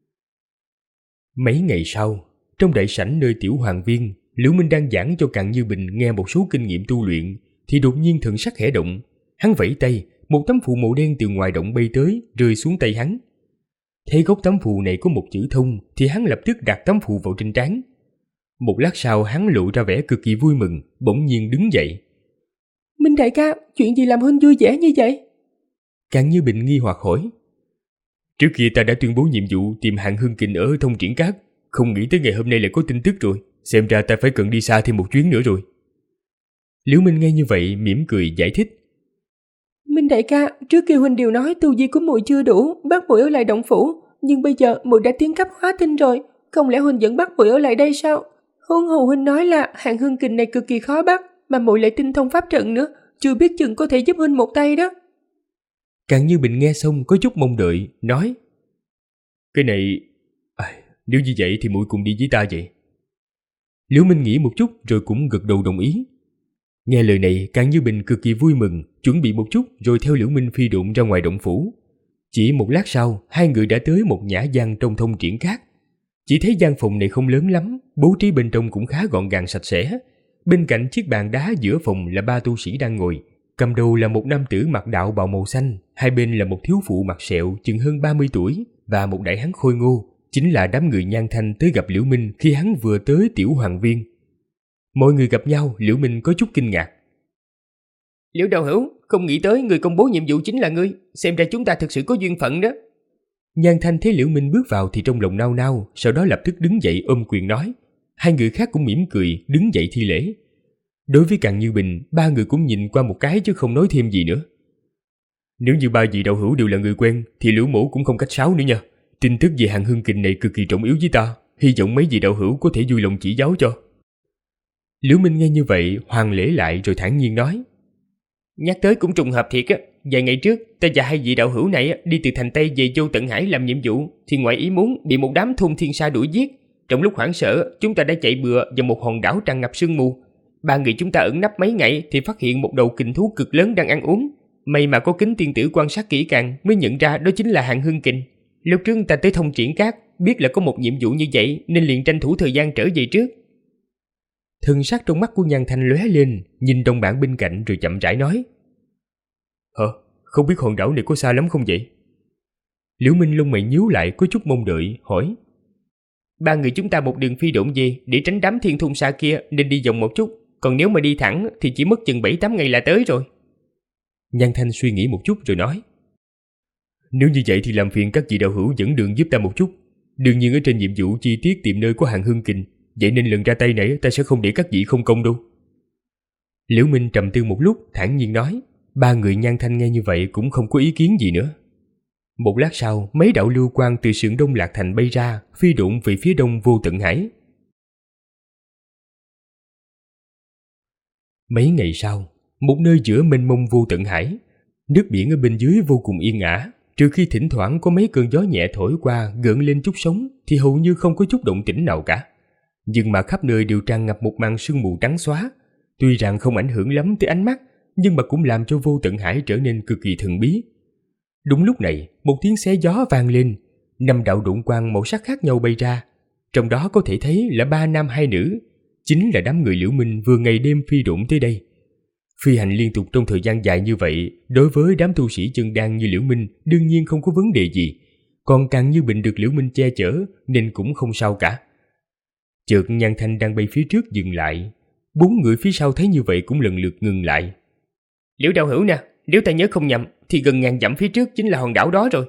B: Mấy ngày sau, trong đại sảnh nơi tiểu hoàng viên, Liễu Minh đang giảng cho Càng Như Bình nghe một số kinh nghiệm tu luyện, thì đột nhiên thần sắc khẽ động. Hắn vẫy tay, một tấm phù màu đen từ ngoài động bay tới, rơi xuống tay hắn. Thấy góc tấm phù này có một chữ thông, thì hắn lập tức đặt tấm phù vào trên trán. Một lát sau hắn lộ ra vẻ cực kỳ vui mừng, bỗng nhiên đứng dậy.
C: Minh đại ca, chuyện gì làm huynh vui vẻ như vậy?
B: Càng Như Bình nghi hoặc hỏi. Trước kia ta đã tuyên bố nhiệm vụ tìm hạng hương kình ở Thông Triển Cát, không nghĩ tới ngày hôm nay lại có tin tức rồi, xem ra ta phải cần đi xa thêm một chuyến nữa rồi. Liễu Minh nghe như vậy mỉm cười giải thích.
C: Minh đại ca, trước kia huynh đều nói tu vi của muội chưa đủ, bắt muội ở lại động phủ, nhưng bây giờ muội đã tiến cấp hóa tinh rồi, không lẽ huynh vẫn bắt muội ở lại đây sao? Huống hồ huynh nói là hạng hương kình này cực kỳ khó bắt, mà muội lại tinh thông pháp trận nữa, chưa biết chừng có thể giúp huynh một tay đó.
B: Càng Như Bình nghe xong có chút mong đợi, nói. Cái này, nếu như vậy thì muội cùng đi với ta vậy. Liễu Minh nghĩ một chút rồi cũng gật đầu đồng ý. Nghe lời này Càng Như Bình cực kỳ vui mừng, chuẩn bị một chút rồi theo Liễu Minh phi độn ra ngoài động phủ. Chỉ một lát sau, hai người đã tới một nhã gian trong Thông Triển Cát. Chỉ thấy gian phòng này không lớn lắm, bố trí bên trong cũng khá gọn gàng sạch sẽ. Bên cạnh chiếc bàn đá giữa phòng là 3 tu sĩ đang ngồi. Cầm đầu là một nam tử mặc đạo bào màu xanh, hai bên là một thiếu phụ mặc sẹo chừng hơn 30 tuổi và một đại hán khôi ngô, chính là đám người Nhan Thanh tới gặp Liễu Minh khi hắn vừa tới tiểu hoàng viên. Mọi người gặp nhau, Liễu Minh có chút kinh ngạc.
C: Liễu đạo hữu, không nghĩ tới người công bố nhiệm vụ chính là ngươi, xem ra chúng ta thực sự có duyên phận đó.
B: Nhan Thanh thấy Liễu Minh bước vào thì trong lòng nao nao, sau đó lập tức đứng dậy ôm quyền nói. Hai người khác cũng mỉm cười, đứng dậy thi lễ. Đối với Càng Như Bình, ba người cũng nhìn qua một cái chứ không nói thêm gì nữa. Nếu như ba vị đạo hữu đều là người quen thì Liễu mỗ cũng không cách sáo nữa nha. Tin tức về hạng hương kình này cực kỳ trọng yếu với ta, hy vọng mấy vị đạo hữu có thể vui lòng chỉ giáo cho. Liễu Minh nghe như vậy, hoàn lễ lại rồi thản nhiên nói.
C: Nhắc tới cũng trùng hợp thiệt á, vài ngày trước ta và hai vị đạo hữu này đi từ thành Tây về Vô Tận Hải làm nhiệm vụ, thì ngoài ý muốn bị một đám thôn thiên sa đuổi giết. Trong lúc hoảng sợ, chúng ta đã chạy bừa vào một hòn đảo tràn ngập sương mù. Ba người chúng ta ẩn nấp mấy ngày thì phát hiện một đầu kình thú cực lớn đang ăn uống. May mà có kính tiên tử quan sát kỹ càng mới nhận ra đó chính là hạng hương kình. Lúc trước ta tới Thông Triển Cát, biết là có một nhiệm vụ như vậy nên liền tranh thủ thời gian trở về trước.
B: Thần sắc trong mắt của Nhan Thanh lóe lên, nhìn đồng bạn bên cạnh rồi chậm rãi nói. Không biết hòn đảo này có xa lắm không vậy? Liễu Minh lông mày nhíu lại có chút mong đợi, hỏi.
C: Ba người chúng ta một đường phi độn về, để tránh đám thiên thung xa kia nên đi vòng một chút, còn nếu mà đi thẳng thì chỉ mất chừng 7-8 ngày là tới rồi.
B: Nhan Thanh suy nghĩ một chút rồi nói: Nếu như vậy thì làm phiền các vị đạo hữu dẫn đường giúp ta một chút. Đương nhiên ở trên nhiệm vụ chi tiết tìm nơi có hàng hương kình, vậy nên lần ra tay này ta sẽ không để các vị không công đâu. Liễu Minh trầm tư một lúc, thản nhiên nói. Ba người Nhan Thanh nghe như vậy cũng không có ý kiến gì nữa. Một lát sau, mấy đạo lưu quang từ sườn Đông Lạc Thành bay ra, phi độn về phía đông Vô Tận Hải. Mấy ngày sau, một nơi giữa mênh mông Vô Tận Hải, nước biển ở bên dưới vô cùng yên ả, trừ khi thỉnh thoảng có mấy cơn gió nhẹ thổi qua gợn lên chút sóng thì hầu như không có chút động tĩnh nào cả. Nhưng mà khắp nơi đều tràn ngập một màn sương mù trắng xóa, tuy rằng không ảnh hưởng lắm tới ánh mắt, nhưng mà cũng làm cho Vô Tận Hải trở nên cực kỳ thần bí. Đúng lúc này, một tiếng xé gió vang lên, 5 đạo độn quang màu sắc khác nhau bay ra, trong đó có thể thấy là 3 nam 2 nữ, chính là đám người Liễu Minh vừa ngày đêm phi độn tới đây. Phi hành liên tục trong thời gian dài như vậy, đối với đám tu sĩ chân đan như Liễu Minh đương nhiên không có vấn đề gì, còn Càng Như Bình được Liễu Minh che chở nên cũng không sao cả. Chợt Nhan Thanh đang bay phía trước dừng lại, 4 người phía sau thấy như vậy cũng lần lượt ngừng lại.
C: Liễu đạo hữu nè, nếu ta nhớ không nhầm thì gần ngàn dặm phía trước chính là hòn đảo đó rồi.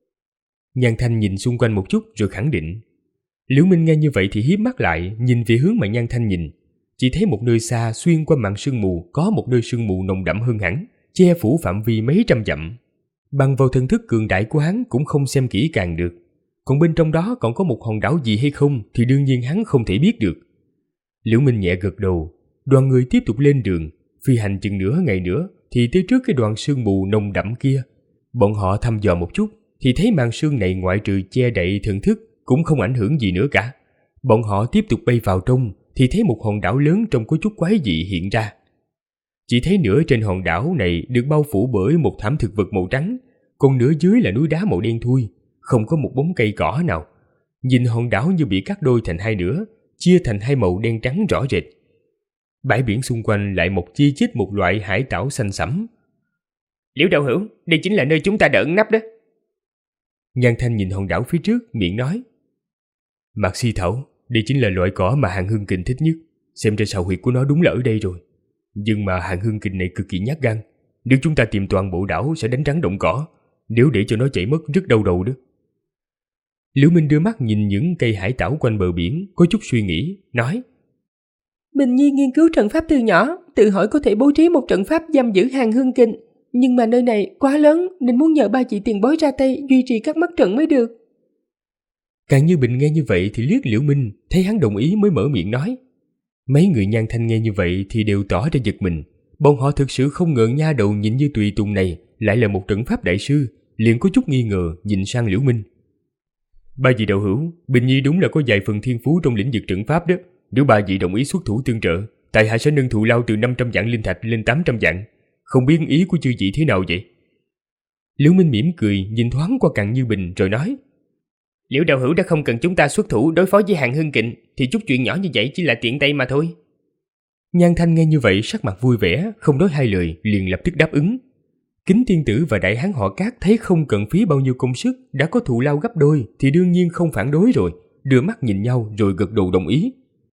B: Nhan Thanh nhìn xung quanh một chút rồi khẳng định. Liễu Minh nghe như vậy thì híp mắt lại, nhìn về hướng mà Nhan Thanh nhìn. Chỉ thấy một nơi xa xuyên qua màn sương mù có một nơi sương mù nồng đậm hơn hẳn, che phủ phạm vi mấy trăm dặm. Bằng vào thần thức cường đại của hắn cũng không xem kỹ càng được. Còn bên trong đó còn có một hòn đảo gì hay không thì đương nhiên hắn không thể biết được. Liễu Minh nhẹ gật đầu, đoàn người tiếp tục lên đường, phi hành chừng nửa ngày nữa thì tới trước cái đoàn sương mù nồng đậm kia. Bọn họ thăm dò một chút thì thấy màn sương này ngoại trừ che đậy thần thức cũng không ảnh hưởng gì nữa cả. Bọn họ tiếp tục bay vào trong thì thấy một hòn đảo lớn trông có chút quái dị hiện ra. Chỉ thấy nửa trên hòn đảo này được bao phủ bởi một thảm thực vật màu trắng, còn nửa dưới là núi đá màu đen thui, không có một bóng cây cỏ nào. Nhìn hòn đảo như bị cắt đôi thành hai nửa, chia thành hai màu đen trắng rõ rệt. Bãi biển xung quanh lại một chi chít một loại hải tảo xanh sẫm.
C: Liễu đạo hữu, đây chính là nơi chúng ta đã ẩn nấp đó.
B: Nhan Thanh nhìn hòn đảo phía trước, miệng nói. Mạc Si Thảo, đây chính là loại cỏ mà Hàng Hương Kình thích nhất. Xem ra sào huyệt của nó đúng là ở đây rồi. Nhưng mà Hàng Hương Kình này cực kỳ nhát gan. Nếu chúng ta tìm toàn bộ đảo sẽ đánh rắn động cỏ. Nếu để cho nó chạy mất rất đau đầu đó. Liễu Minh đưa mắt nhìn những cây hải tảo quanh bờ biển, có chút suy nghĩ, nói.
C: Bình Nhi nghiên cứu trận pháp từ nhỏ, tự hỏi có thể bố trí một trận pháp giam giữ Hàng Hương Kình. Nhưng mà nơi này quá lớn nên muốn nhờ ba chị tiền bối ra tay duy trì các mắt trận mới được.
B: Càng Như Bình nghe như vậy thì liếc Liễu Minh, thấy hắn đồng ý mới mở miệng nói. Mấy người Nhan Thanh nghe như vậy thì đều tỏ ra giật mình. Bọn họ thực sự không ngờ nha đầu nhìn như tùy tùng này lại là một trận pháp đại sư, liền có chút nghi ngờ nhìn sang Liễu Minh. Ba vị đạo hữu, Bình Nhi đúng là có vài phần thiên phú trong lĩnh vực trận pháp đó. Nếu ba vị đồng ý xuất thủ tương trợ, tại hạ sẽ nâng thù lao từ 500 vạn linh thạch lên 800 vạn. Không biết ý của chư vị thế nào vậy? Liễu Minh mỉm cười nhìn thoáng qua Càng Như Bình rồi nói.
C: Liễu đạo hữu đã không cần chúng ta xuất thủ đối phó với Hàng Hương Kình thì chút chuyện nhỏ như vậy chỉ là tiện tay mà thôi.
B: Nhan Thanh nghe như vậy sắc mặt vui vẻ, không nói hai lời liền lập tức đáp ứng. Kính Tiên Tử và đại hán họ Cát thấy không cần phí bao nhiêu công sức đã có thù lao gấp đôi thì đương nhiên không phản đối rồi, đưa mắt nhìn nhau rồi gật đầu đồng ý.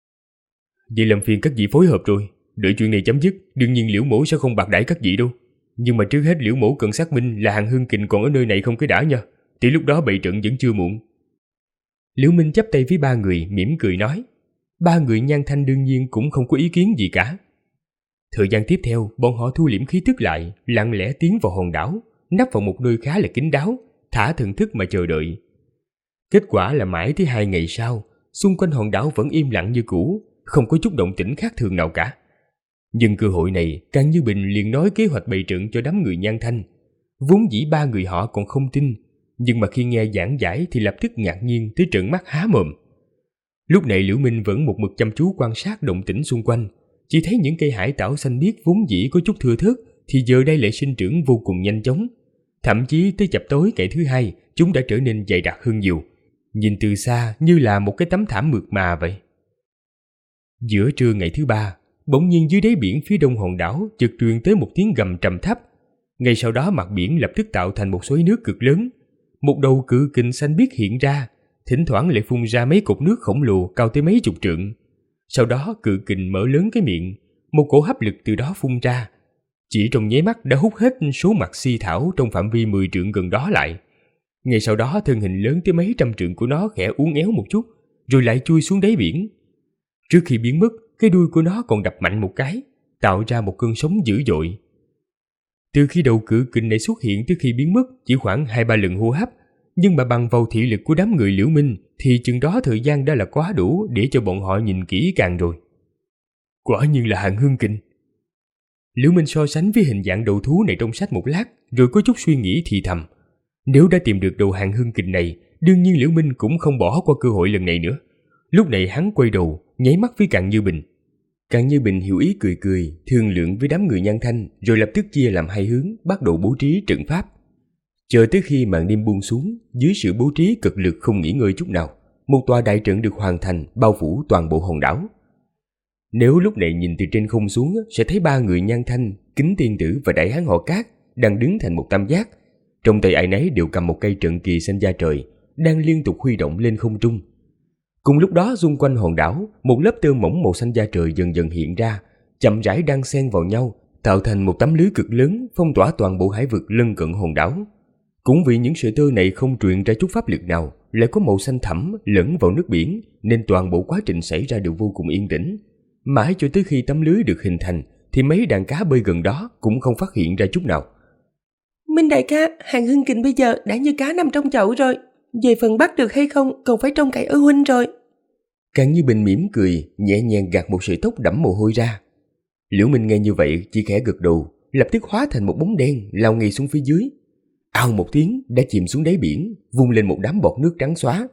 B: Vậy làm phiền các vị phối hợp rồi, đợi chuyện này chấm dứt, đương nhiên Liễu mỗ sẽ không bạc đãi các vị đâu. Nhưng mà trước hết Liễu mỗ cần xác minh là Hàng Hương Kình còn ở nơi này không cái đã nha, thì lúc đó bày trận vẫn chưa muộn. Liễu Minh chắp tay với ba người mỉm cười nói. Ba người Nhan Thanh đương nhiên cũng không có ý kiến gì cả. Thời gian tiếp theo, bọn họ thu liễm khí tức lại, lặng lẽ tiến vào hòn đảo, nấp vào một nơi khá là kín đáo, thả thần thức mà chờ đợi. Kết quả là mãi tới 2 ngày sau, xung quanh hòn đảo vẫn im lặng như cũ, không có chút động tĩnh khác thường nào cả. Nhưng cơ hội này, Càng Như Bình liền nói kế hoạch bày trận cho đám người Nhan Thanh. Vốn dĩ ba người họ còn không tin, nhưng mà khi nghe giảng giải thì lập tức ngạc nhiên tới trợn mắt há mồm. Lúc này Liễu Minh vẫn một mực chăm chú quan sát động tĩnh xung quanh, chỉ thấy những cây hải tảo xanh biếc vốn dĩ có chút thưa thớt thì giờ đây lại sinh trưởng vô cùng nhanh chóng. Thậm chí tới chập tối ngày thứ hai, chúng đã trở nên dày đặc hơn nhiều, nhìn từ xa như là một cái tấm thảm mượt mà vậy. Giữa trưa ngày thứ ba, bỗng nhiên dưới đáy biển phía đông hòn đảo chợt truyền tới một tiếng gầm trầm thấp. Ngay sau đó mặt biển lập tức tạo thành một xoáy nước cực lớn. Một đầu cự kình xanh biếc hiện ra, thỉnh thoảng lại phun ra mấy cục nước khổng lồ cao tới mấy chục trượng. Sau đó cự kình mở lớn cái miệng, một cổ hấp lực từ đó phun ra. Chỉ trong nháy mắt đã hút hết số mặt si thảo trong phạm vi 10 trượng gần đó lại. Ngay sau đó thân hình lớn tới mấy trăm trượng của nó khẽ uốn éo một chút, rồi lại chui xuống đáy biển. Trước khi biến mất, cái đuôi của nó còn đập mạnh một cái, tạo ra một cơn sóng dữ dội. Từ khi đầu cự kình này xuất hiện tới khi biến mất chỉ khoảng 2-3 lần hô hấp, nhưng mà bằng vào thị lực của đám người Liễu Minh thì chừng đó thời gian đã là quá đủ để cho bọn họ nhìn kỹ càng rồi. Quả nhiên là Hàng Hương Kình. Liễu Minh so sánh với hình dạng đầu thú này trong sách một lát, rồi có chút suy nghĩ thì thầm. Nếu đã tìm được đầu Hàng Hương Kình này, đương nhiên Liễu Minh cũng không bỏ qua cơ hội lần này nữa. Lúc này hắn quay đầu, nháy mắt với Càn Như Bình. Càn Như Bình hiểu ý cười cười, thương lượng với đám người Nhan Thanh, rồi lập tức chia làm hai hướng, bắt đầu bố trí trận pháp. Chờ tới khi màn đêm buông xuống, dưới sự bố trí cực lực không nghỉ ngơi chút nào, một tòa đại trận được hoàn thành bao phủ toàn bộ hòn đảo. Nếu lúc này nhìn từ trên không xuống sẽ thấy ba người Nhan Thanh, Kính Tiên Tử và Đại Hán họ Cát đang đứng thành một tam giác. Trong tay ai nấy đều cầm một cây trận kỳ xanh da trời, đang liên tục huy động lên không trung. Cùng lúc đó xung quanh hòn đảo, một lớp tơ mỏng màu xanh da trời dần dần hiện ra, chậm rãi đan xen vào nhau, tạo thành một tấm lưới cực lớn phong tỏa toàn bộ hải vực lân cận hòn đảo. Cũng vì những sợi tơ này không truyền ra chút pháp lực nào, lại có màu xanh thẳm lẫn vào nước biển, nên toàn bộ quá trình xảy ra đều vô cùng yên tĩnh. Mãi cho tới khi tấm lưới được hình thành, thì mấy đàn cá bơi gần đó cũng không phát hiện ra chút nào.
C: Minh đại ca, Hàng Hương Kình bây giờ đã như cá nằm trong chậu rồi. Về phần bắt được hay không còn phải trông cậy ở huynh rồi.
B: Càn Như Bình mỉm cười, nhẹ nhàng gạt một sợi tóc đẫm mồ hôi ra. Liễu Minh nghe như vậy chỉ khẽ gật đầu, lập tức hóa thành một bóng đen lao ngay xuống phía dưới. Ào một tiếng đã chìm xuống đáy biển, vung lên một đám bọt nước trắng xóa.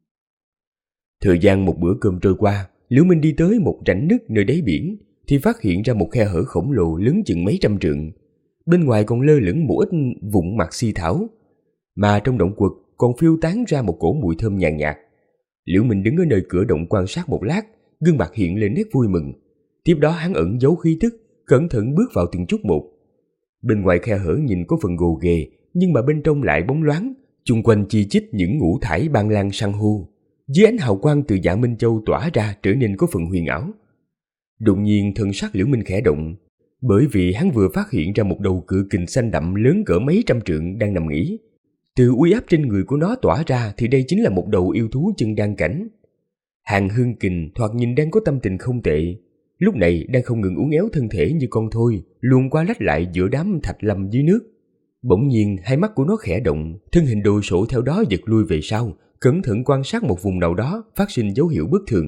B: Thời gian một bữa cơm trôi qua, Liễu Minh đi tới một rãnh nứt nơi đáy biển thì phát hiện ra một khe hở khổng lồ lớn chừng mấy trăm trượng. Bên ngoài còn lơ lửng một ít vụn mặt si thảo, mà trong động quật còn phiêu tán ra một cổ mùi thơm nhàn nhạt. Liễu Minh đứng ở nơi cửa động quan sát một lát, gương mặt hiện lên nét vui mừng. Tiếp đó hắn ẩn giấu khí tức, cẩn thận bước vào từng chút một. Bên ngoài khe hở nhìn có phần gồ ghề, nhưng mà bên trong lại bóng loáng, chung quanh chi chít những ngũ thải ban lan san hô. Dưới ánh hào quang từ Dạ Minh Châu tỏa ra trở nên có phần huyền ảo. Đột nhiên thân sắc Liễu Minh khẽ động, bởi vì hắn vừa phát hiện ra một đầu cự kình xanh đậm lớn cỡ mấy trăm trượng đang nằm nghỉ. Từ uy áp trên người của nó tỏa ra thì đây chính là một đầu yêu thú chân đan cảnh. Hàng Hương Kình thoạt nhìn đang có tâm tình không tệ, lúc này đang không ngừng uốn éo thân thể như con thoi, luồn qua lách lại giữa đám thạch lâm dưới nước. Bỗng nhiên hai mắt của nó khẽ động, thân hình đồ sộ theo đó giật lui về sau, cẩn thận quan sát một vùng nào đó phát sinh dấu hiệu bất thường.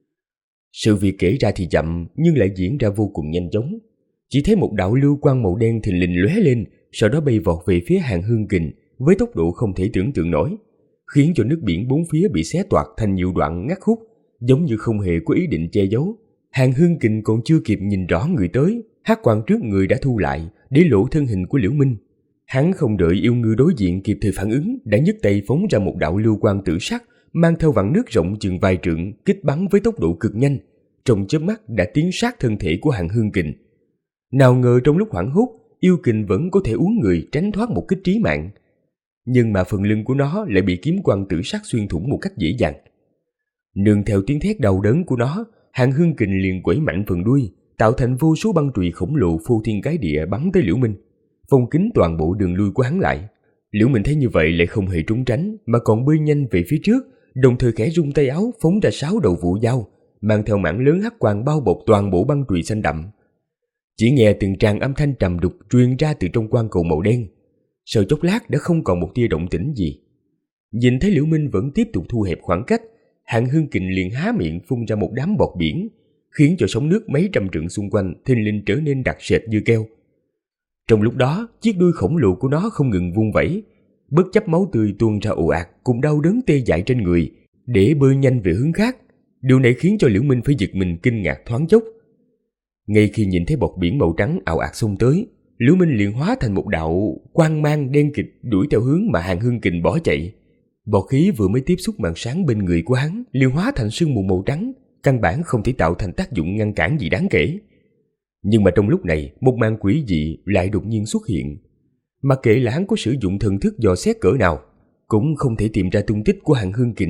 B: Sự việc kể ra thì chậm nhưng lại diễn ra vô cùng nhanh chóng. Chỉ thấy một đạo lưu quang màu đen thình lình lóe lên, sau đó bay vọt về phía Hàng Hương Kình với tốc độ không thể tưởng tượng nổi, khiến cho nước biển bốn phía bị xé toạc thành nhiều đoạn ngắt khúc, giống như không hề có ý định che giấu. Hàng Hương Kình còn chưa kịp nhìn rõ người tới, hắc quang trước người đã thu lại để lộ thân hình của Liễu Minh. Hắn không đợi yêu ngư đối diện kịp thời phản ứng, đã nhấc tay phóng ra một đạo lưu quang tử sắc, mang theo vạn nước rộng chừng vài trượng, kích bắn với tốc độ cực nhanh, trong chớp mắt đã tiến sát thân thể của Hàng Hương Kình. Nào ngờ trong lúc hoảng hốt, yêu kình vẫn có thể uốn người tránh thoát một kích trí mạng, nhưng mà phần lưng của nó lại bị kiếm quang tử sắc xuyên thủng một cách dễ dàng. Nương theo tiếng thét đau đớn của nó, Hàng Hương Kình liền quẩy mạnh phần đuôi, tạo thành vô số băng chùy khổng lồ phô thiên cái địa bắn tới Liễu Minh, phong kín toàn bộ đường lui của hắn lại. Liễu Minh thấy như vậy lại không hề trốn tránh, mà còn bơi nhanh về phía trước, đồng thời khẽ rung tay áo phóng ra 6 đầu vũ dao, mang theo mảng lớn hắc quang bao bọc toàn bộ băng chùy xanh đậm. Chỉ nghe từng tràng âm thanh trầm đục truyền ra từ trong quang cầu màu đen. Sau chốc lát đã không còn một tia động tĩnh gì. Nhìn thấy Liễu Minh vẫn tiếp tục thu hẹp khoảng cách, Hàng Hương Kình liền há miệng phun ra một đám bọt biển, khiến cho sóng nước mấy trăm trượng xung quanh thình lình trở nên đặc sệt như keo. Trong lúc đó, chiếc đuôi khổng lồ của nó không ngừng vung vẩy, bất chấp máu tươi tuôn ra ồ ạt cùng đau đớn tê dại trên người, để bơi nhanh về hướng khác. Điều này khiến cho Liễu Minh phải giật mình kinh ngạc thoáng chốc. Ngay khi nhìn thấy bọt biển màu trắng ào ạt xông tới, Liễu Minh liền hóa thành một đạo quang mang đen kịt đuổi theo hướng mà Hàng Hương Kình bỏ chạy. Bọt khí vừa mới tiếp xúc màn sáng bên người của hắn liền hóa thành sương mù màu trắng, căn bản không thể tạo thành tác dụng ngăn cản gì đáng kể. Nhưng mà trong lúc này, một màn quỷ dị lại đột nhiên xuất hiện. Mặc kệ là hắn có sử dụng thần thức dò xét cỡ nào, cũng không thể tìm ra tung tích của Hàng Hương Kình.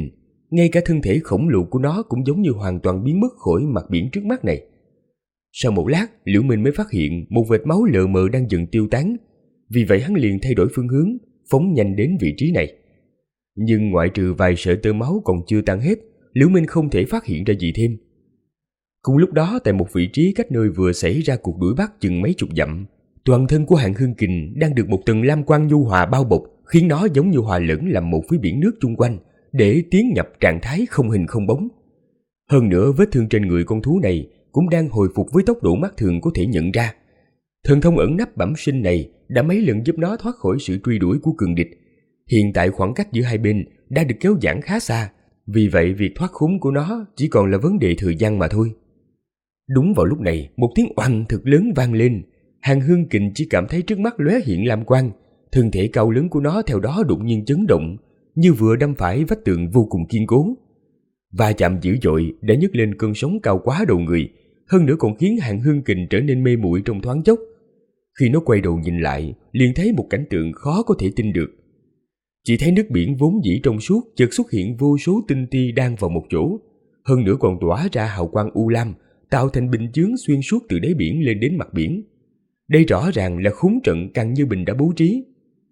B: ngay cả thân thể khổng lồ của nó cũng giống như hoàn toàn biến mất khỏi mặt biển trước mắt này. Sau một lát, Liễu Minh mới phát hiện một vệt máu lờ mờ đang dần tiêu tán. Vì vậy hắn liền thay đổi phương hướng, phóng nhanh đến vị trí này. Nhưng ngoại trừ vài sợi tơ máu còn chưa tan hết, Liễu Minh không thể phát hiện ra gì thêm. Cùng lúc đó, tại một vị trí cách nơi vừa xảy ra cuộc đuổi bắt chừng mấy chục dặm, toàn thân của Hạng Hương Kình đang được một tầng lam quang nhu hòa bao bọc, khiến nó giống như hòa lẫn làm một với biển nước chung quanh, để tiến nhập trạng thái không hình không bóng. Hơn nữa, vết thương trên người con thú này cũng đang hồi phục với tốc độ mắt thường có thể nhận ra. Thần thông ẩn nấp bẩm sinh này đã mấy lần giúp nó thoát khỏi sự truy đuổi của cường địch. Hiện tại khoảng cách giữa hai bên đã được kéo giãn khá xa, vì vậy việc thoát khốn của nó chỉ còn là vấn đề thời gian mà thôi. Đúng vào lúc này, một tiếng oanh thật lớn vang lên. Hạng Hương Kình chỉ cảm thấy trước mắt lóe hiện lam quang, thân thể cao lớn của nó theo đó đột nhiên chấn động, như vừa đâm phải vách tường vô cùng kiên cố. Va chạm dữ dội đã nhấc lên cơn sóng cao quá đầu người, hơn nữa còn khiến Hạng Hương Kình trở nên mê muội trong thoáng chốc. Khi nó quay đầu nhìn lại, liền thấy một cảnh tượng khó có thể tin được. Chỉ thấy nước biển vốn dĩ trong suốt chợt xuất hiện vô số tinh ti đan vào một chỗ, hơn nữa còn tỏa ra hào quang u lam, tạo thành bình chướng xuyên suốt từ đáy biển lên đến mặt biển. Đây rõ ràng là khốn trận Càn Như Bình đã bố trí.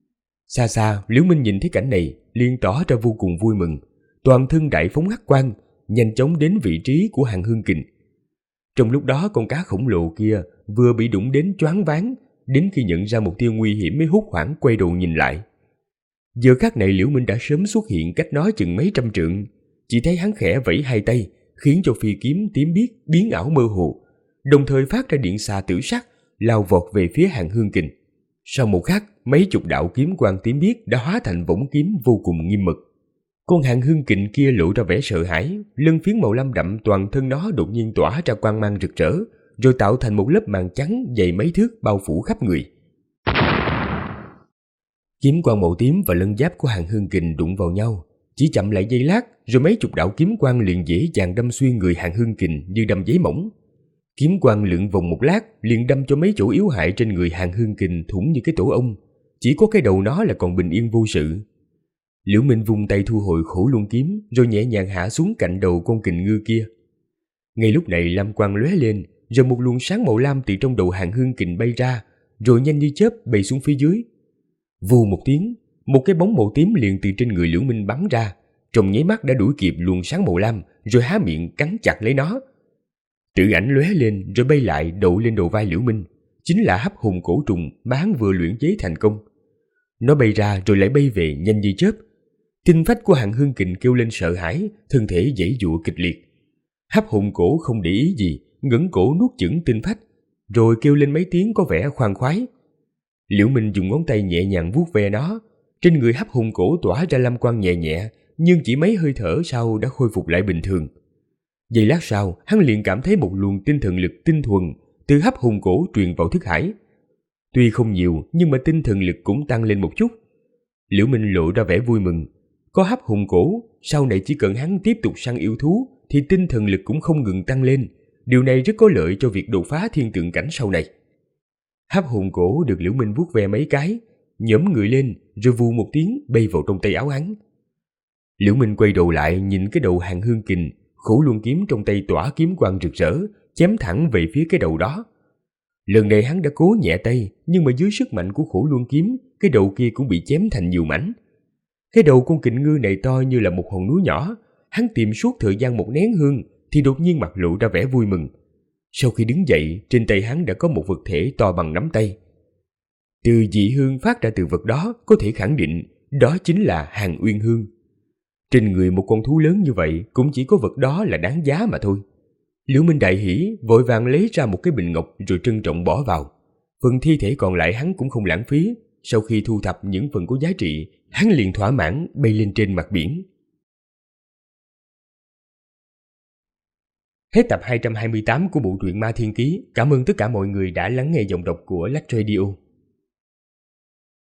B: Xa xa, Liễu Minh nhìn thấy cảnh này, liền tỏ ra vô cùng vui mừng, toàn thân đại phóng hắc quang, nhanh chóng đến vị trí của Hạng Hương Kình. Trong lúc đó, con cá khổng lồ kia vừa bị đụng đến choáng váng, đến khi nhận ra mục tiêu nguy hiểm mới hốt hoảng quay đầu nhìn lại. Giờ khắc này Liễu Minh đã sớm xuất hiện cách nó chừng mấy trăm trượng, chỉ thấy hắn khẽ vẫy hai tay, khiến cho phi kiếm tím biếc biến ảo mơ hồ, đồng thời phát ra điện xà tử sắc, lao vọt về phía Hạng Hương Kình. Sau một khắc, mấy chục đạo kiếm quang tím biếc đã hóa thành võng kiếm vô cùng nghiêm mật. Con Hạng Hương Kình kia lộ ra vẻ sợ hãi, lân phiến màu lam đậm toàn thân nó đột nhiên tỏa ra quang mang rực rỡ, rồi tạo thành một lớp màn trắng dày mấy thước bao phủ khắp người. Kiếm quang màu tím và lân giáp của Hạng Hương Kình đụng vào nhau, chỉ chậm lại giây lát, rồi mấy chục đạo kiếm quang liền dễ dàng đâm xuyên người Hạng Hương Kình như đâm giấy mỏng. Kiếm quang lượn vòng một lát, liền đâm cho mấy chỗ yếu hại trên người Hạng Hương Kình thủng như cái tổ ong, chỉ có cái đầu nó là còn bình yên vô sự. Liễu Minh vung tay thu hồi Khổ Luân kiếm, rồi nhẹ nhàng hạ xuống cạnh đầu con kình ngư kia. Ngay lúc này lam quang lóe lên, rồi một luồng sáng màu lam từ trong đầu Hạng Hương Kình bay ra, rồi nhanh như chớp bay xuống phía dưới. Vù một tiếng, một cái bóng màu tím liền từ trên người Liễu Minh bắn ra, trong nháy mắt đã đuổi kịp luồng sáng màu lam, rồi há miệng cắn chặt lấy nó. Tự ảnh lóe lên rồi bay lại đậu lên đầu vai Liễu Minh, chính là Hấp Hồn Cổ Trùng mà hắn vừa luyện chế thành công. Nó bay ra rồi lại bay về nhanh như chớp. Tinh phách của Hạng Hương Kình kêu lên sợ hãi, thân thể giãy giụa kịch liệt. Hấp Hồn Cổ không để ý gì, ngẩng cổ nuốt chửng tinh phách, rồi kêu lên mấy tiếng có vẻ khoan khoái. Liễu Minh dùng ngón tay nhẹ nhàng vuốt ve nó, trên người Hấp Hồn Cổ tỏa ra lam quang nhẹ nhẹ, nhưng chỉ mấy hơi thở sau đã khôi phục lại bình thường. Giây lát sau, hắn liền cảm thấy một luồng tinh thần lực tinh thuần từ Hấp Hồn Cổ truyền vào thức hải. Tuy không nhiều, nhưng mà tinh thần lực cũng tăng lên một chút. Liễu Minh lộ ra vẻ vui mừng. Có Hấp Hồn Cổ, sau này chỉ cần hắn tiếp tục săn yêu thú thì tinh thần lực cũng không ngừng tăng lên. Điều này rất có lợi cho việc đột phá thiên tượng cảnh sau này. Hấp Hồn Cổ được Liễu Minh vuốt ve mấy cái, nhổm người lên rồi vù một tiếng bay vào trong tay áo hắn. Liễu Minh quay đầu lại nhìn cái đầu Hạng Hương Kình, Khổ Luân kiếm trong tay tỏa kiếm quang rực rỡ, chém thẳng về phía cái đầu đó. Lần này hắn đã cố nhẹ tay, nhưng mà dưới sức mạnh của Khổ Luân kiếm, cái đầu kia cũng bị chém thành nhiều mảnh. Cái đầu con kình ngư này to như là một hòn núi nhỏ, hắn tìm suốt thời gian một nén hương thì đột nhiên mặt lộ ra vẻ vui mừng. Sau khi đứng dậy, trên tay hắn đã có một vật thể to bằng nắm tay. Từ dị hương phát ra từ vật đó có thể khẳng định đó chính là Hàn Uyên Hương. Trên người một con thú lớn như vậy cũng chỉ có vật đó là đáng giá mà thôi. Liễu Minh đại hỉ, vội vàng lấy ra một cái bình ngọc rồi trân trọng bỏ vào. Phần thi thể còn lại hắn cũng không lãng phí. Sau khi thu thập những phần có giá trị, hắn liền thỏa mãn bay lên trên mặt biển. Hết tập 228 của bộ truyện Ma Thiên Ký. Cảm ơn tất cả mọi người đã lắng nghe giọng đọc của Lách Radio.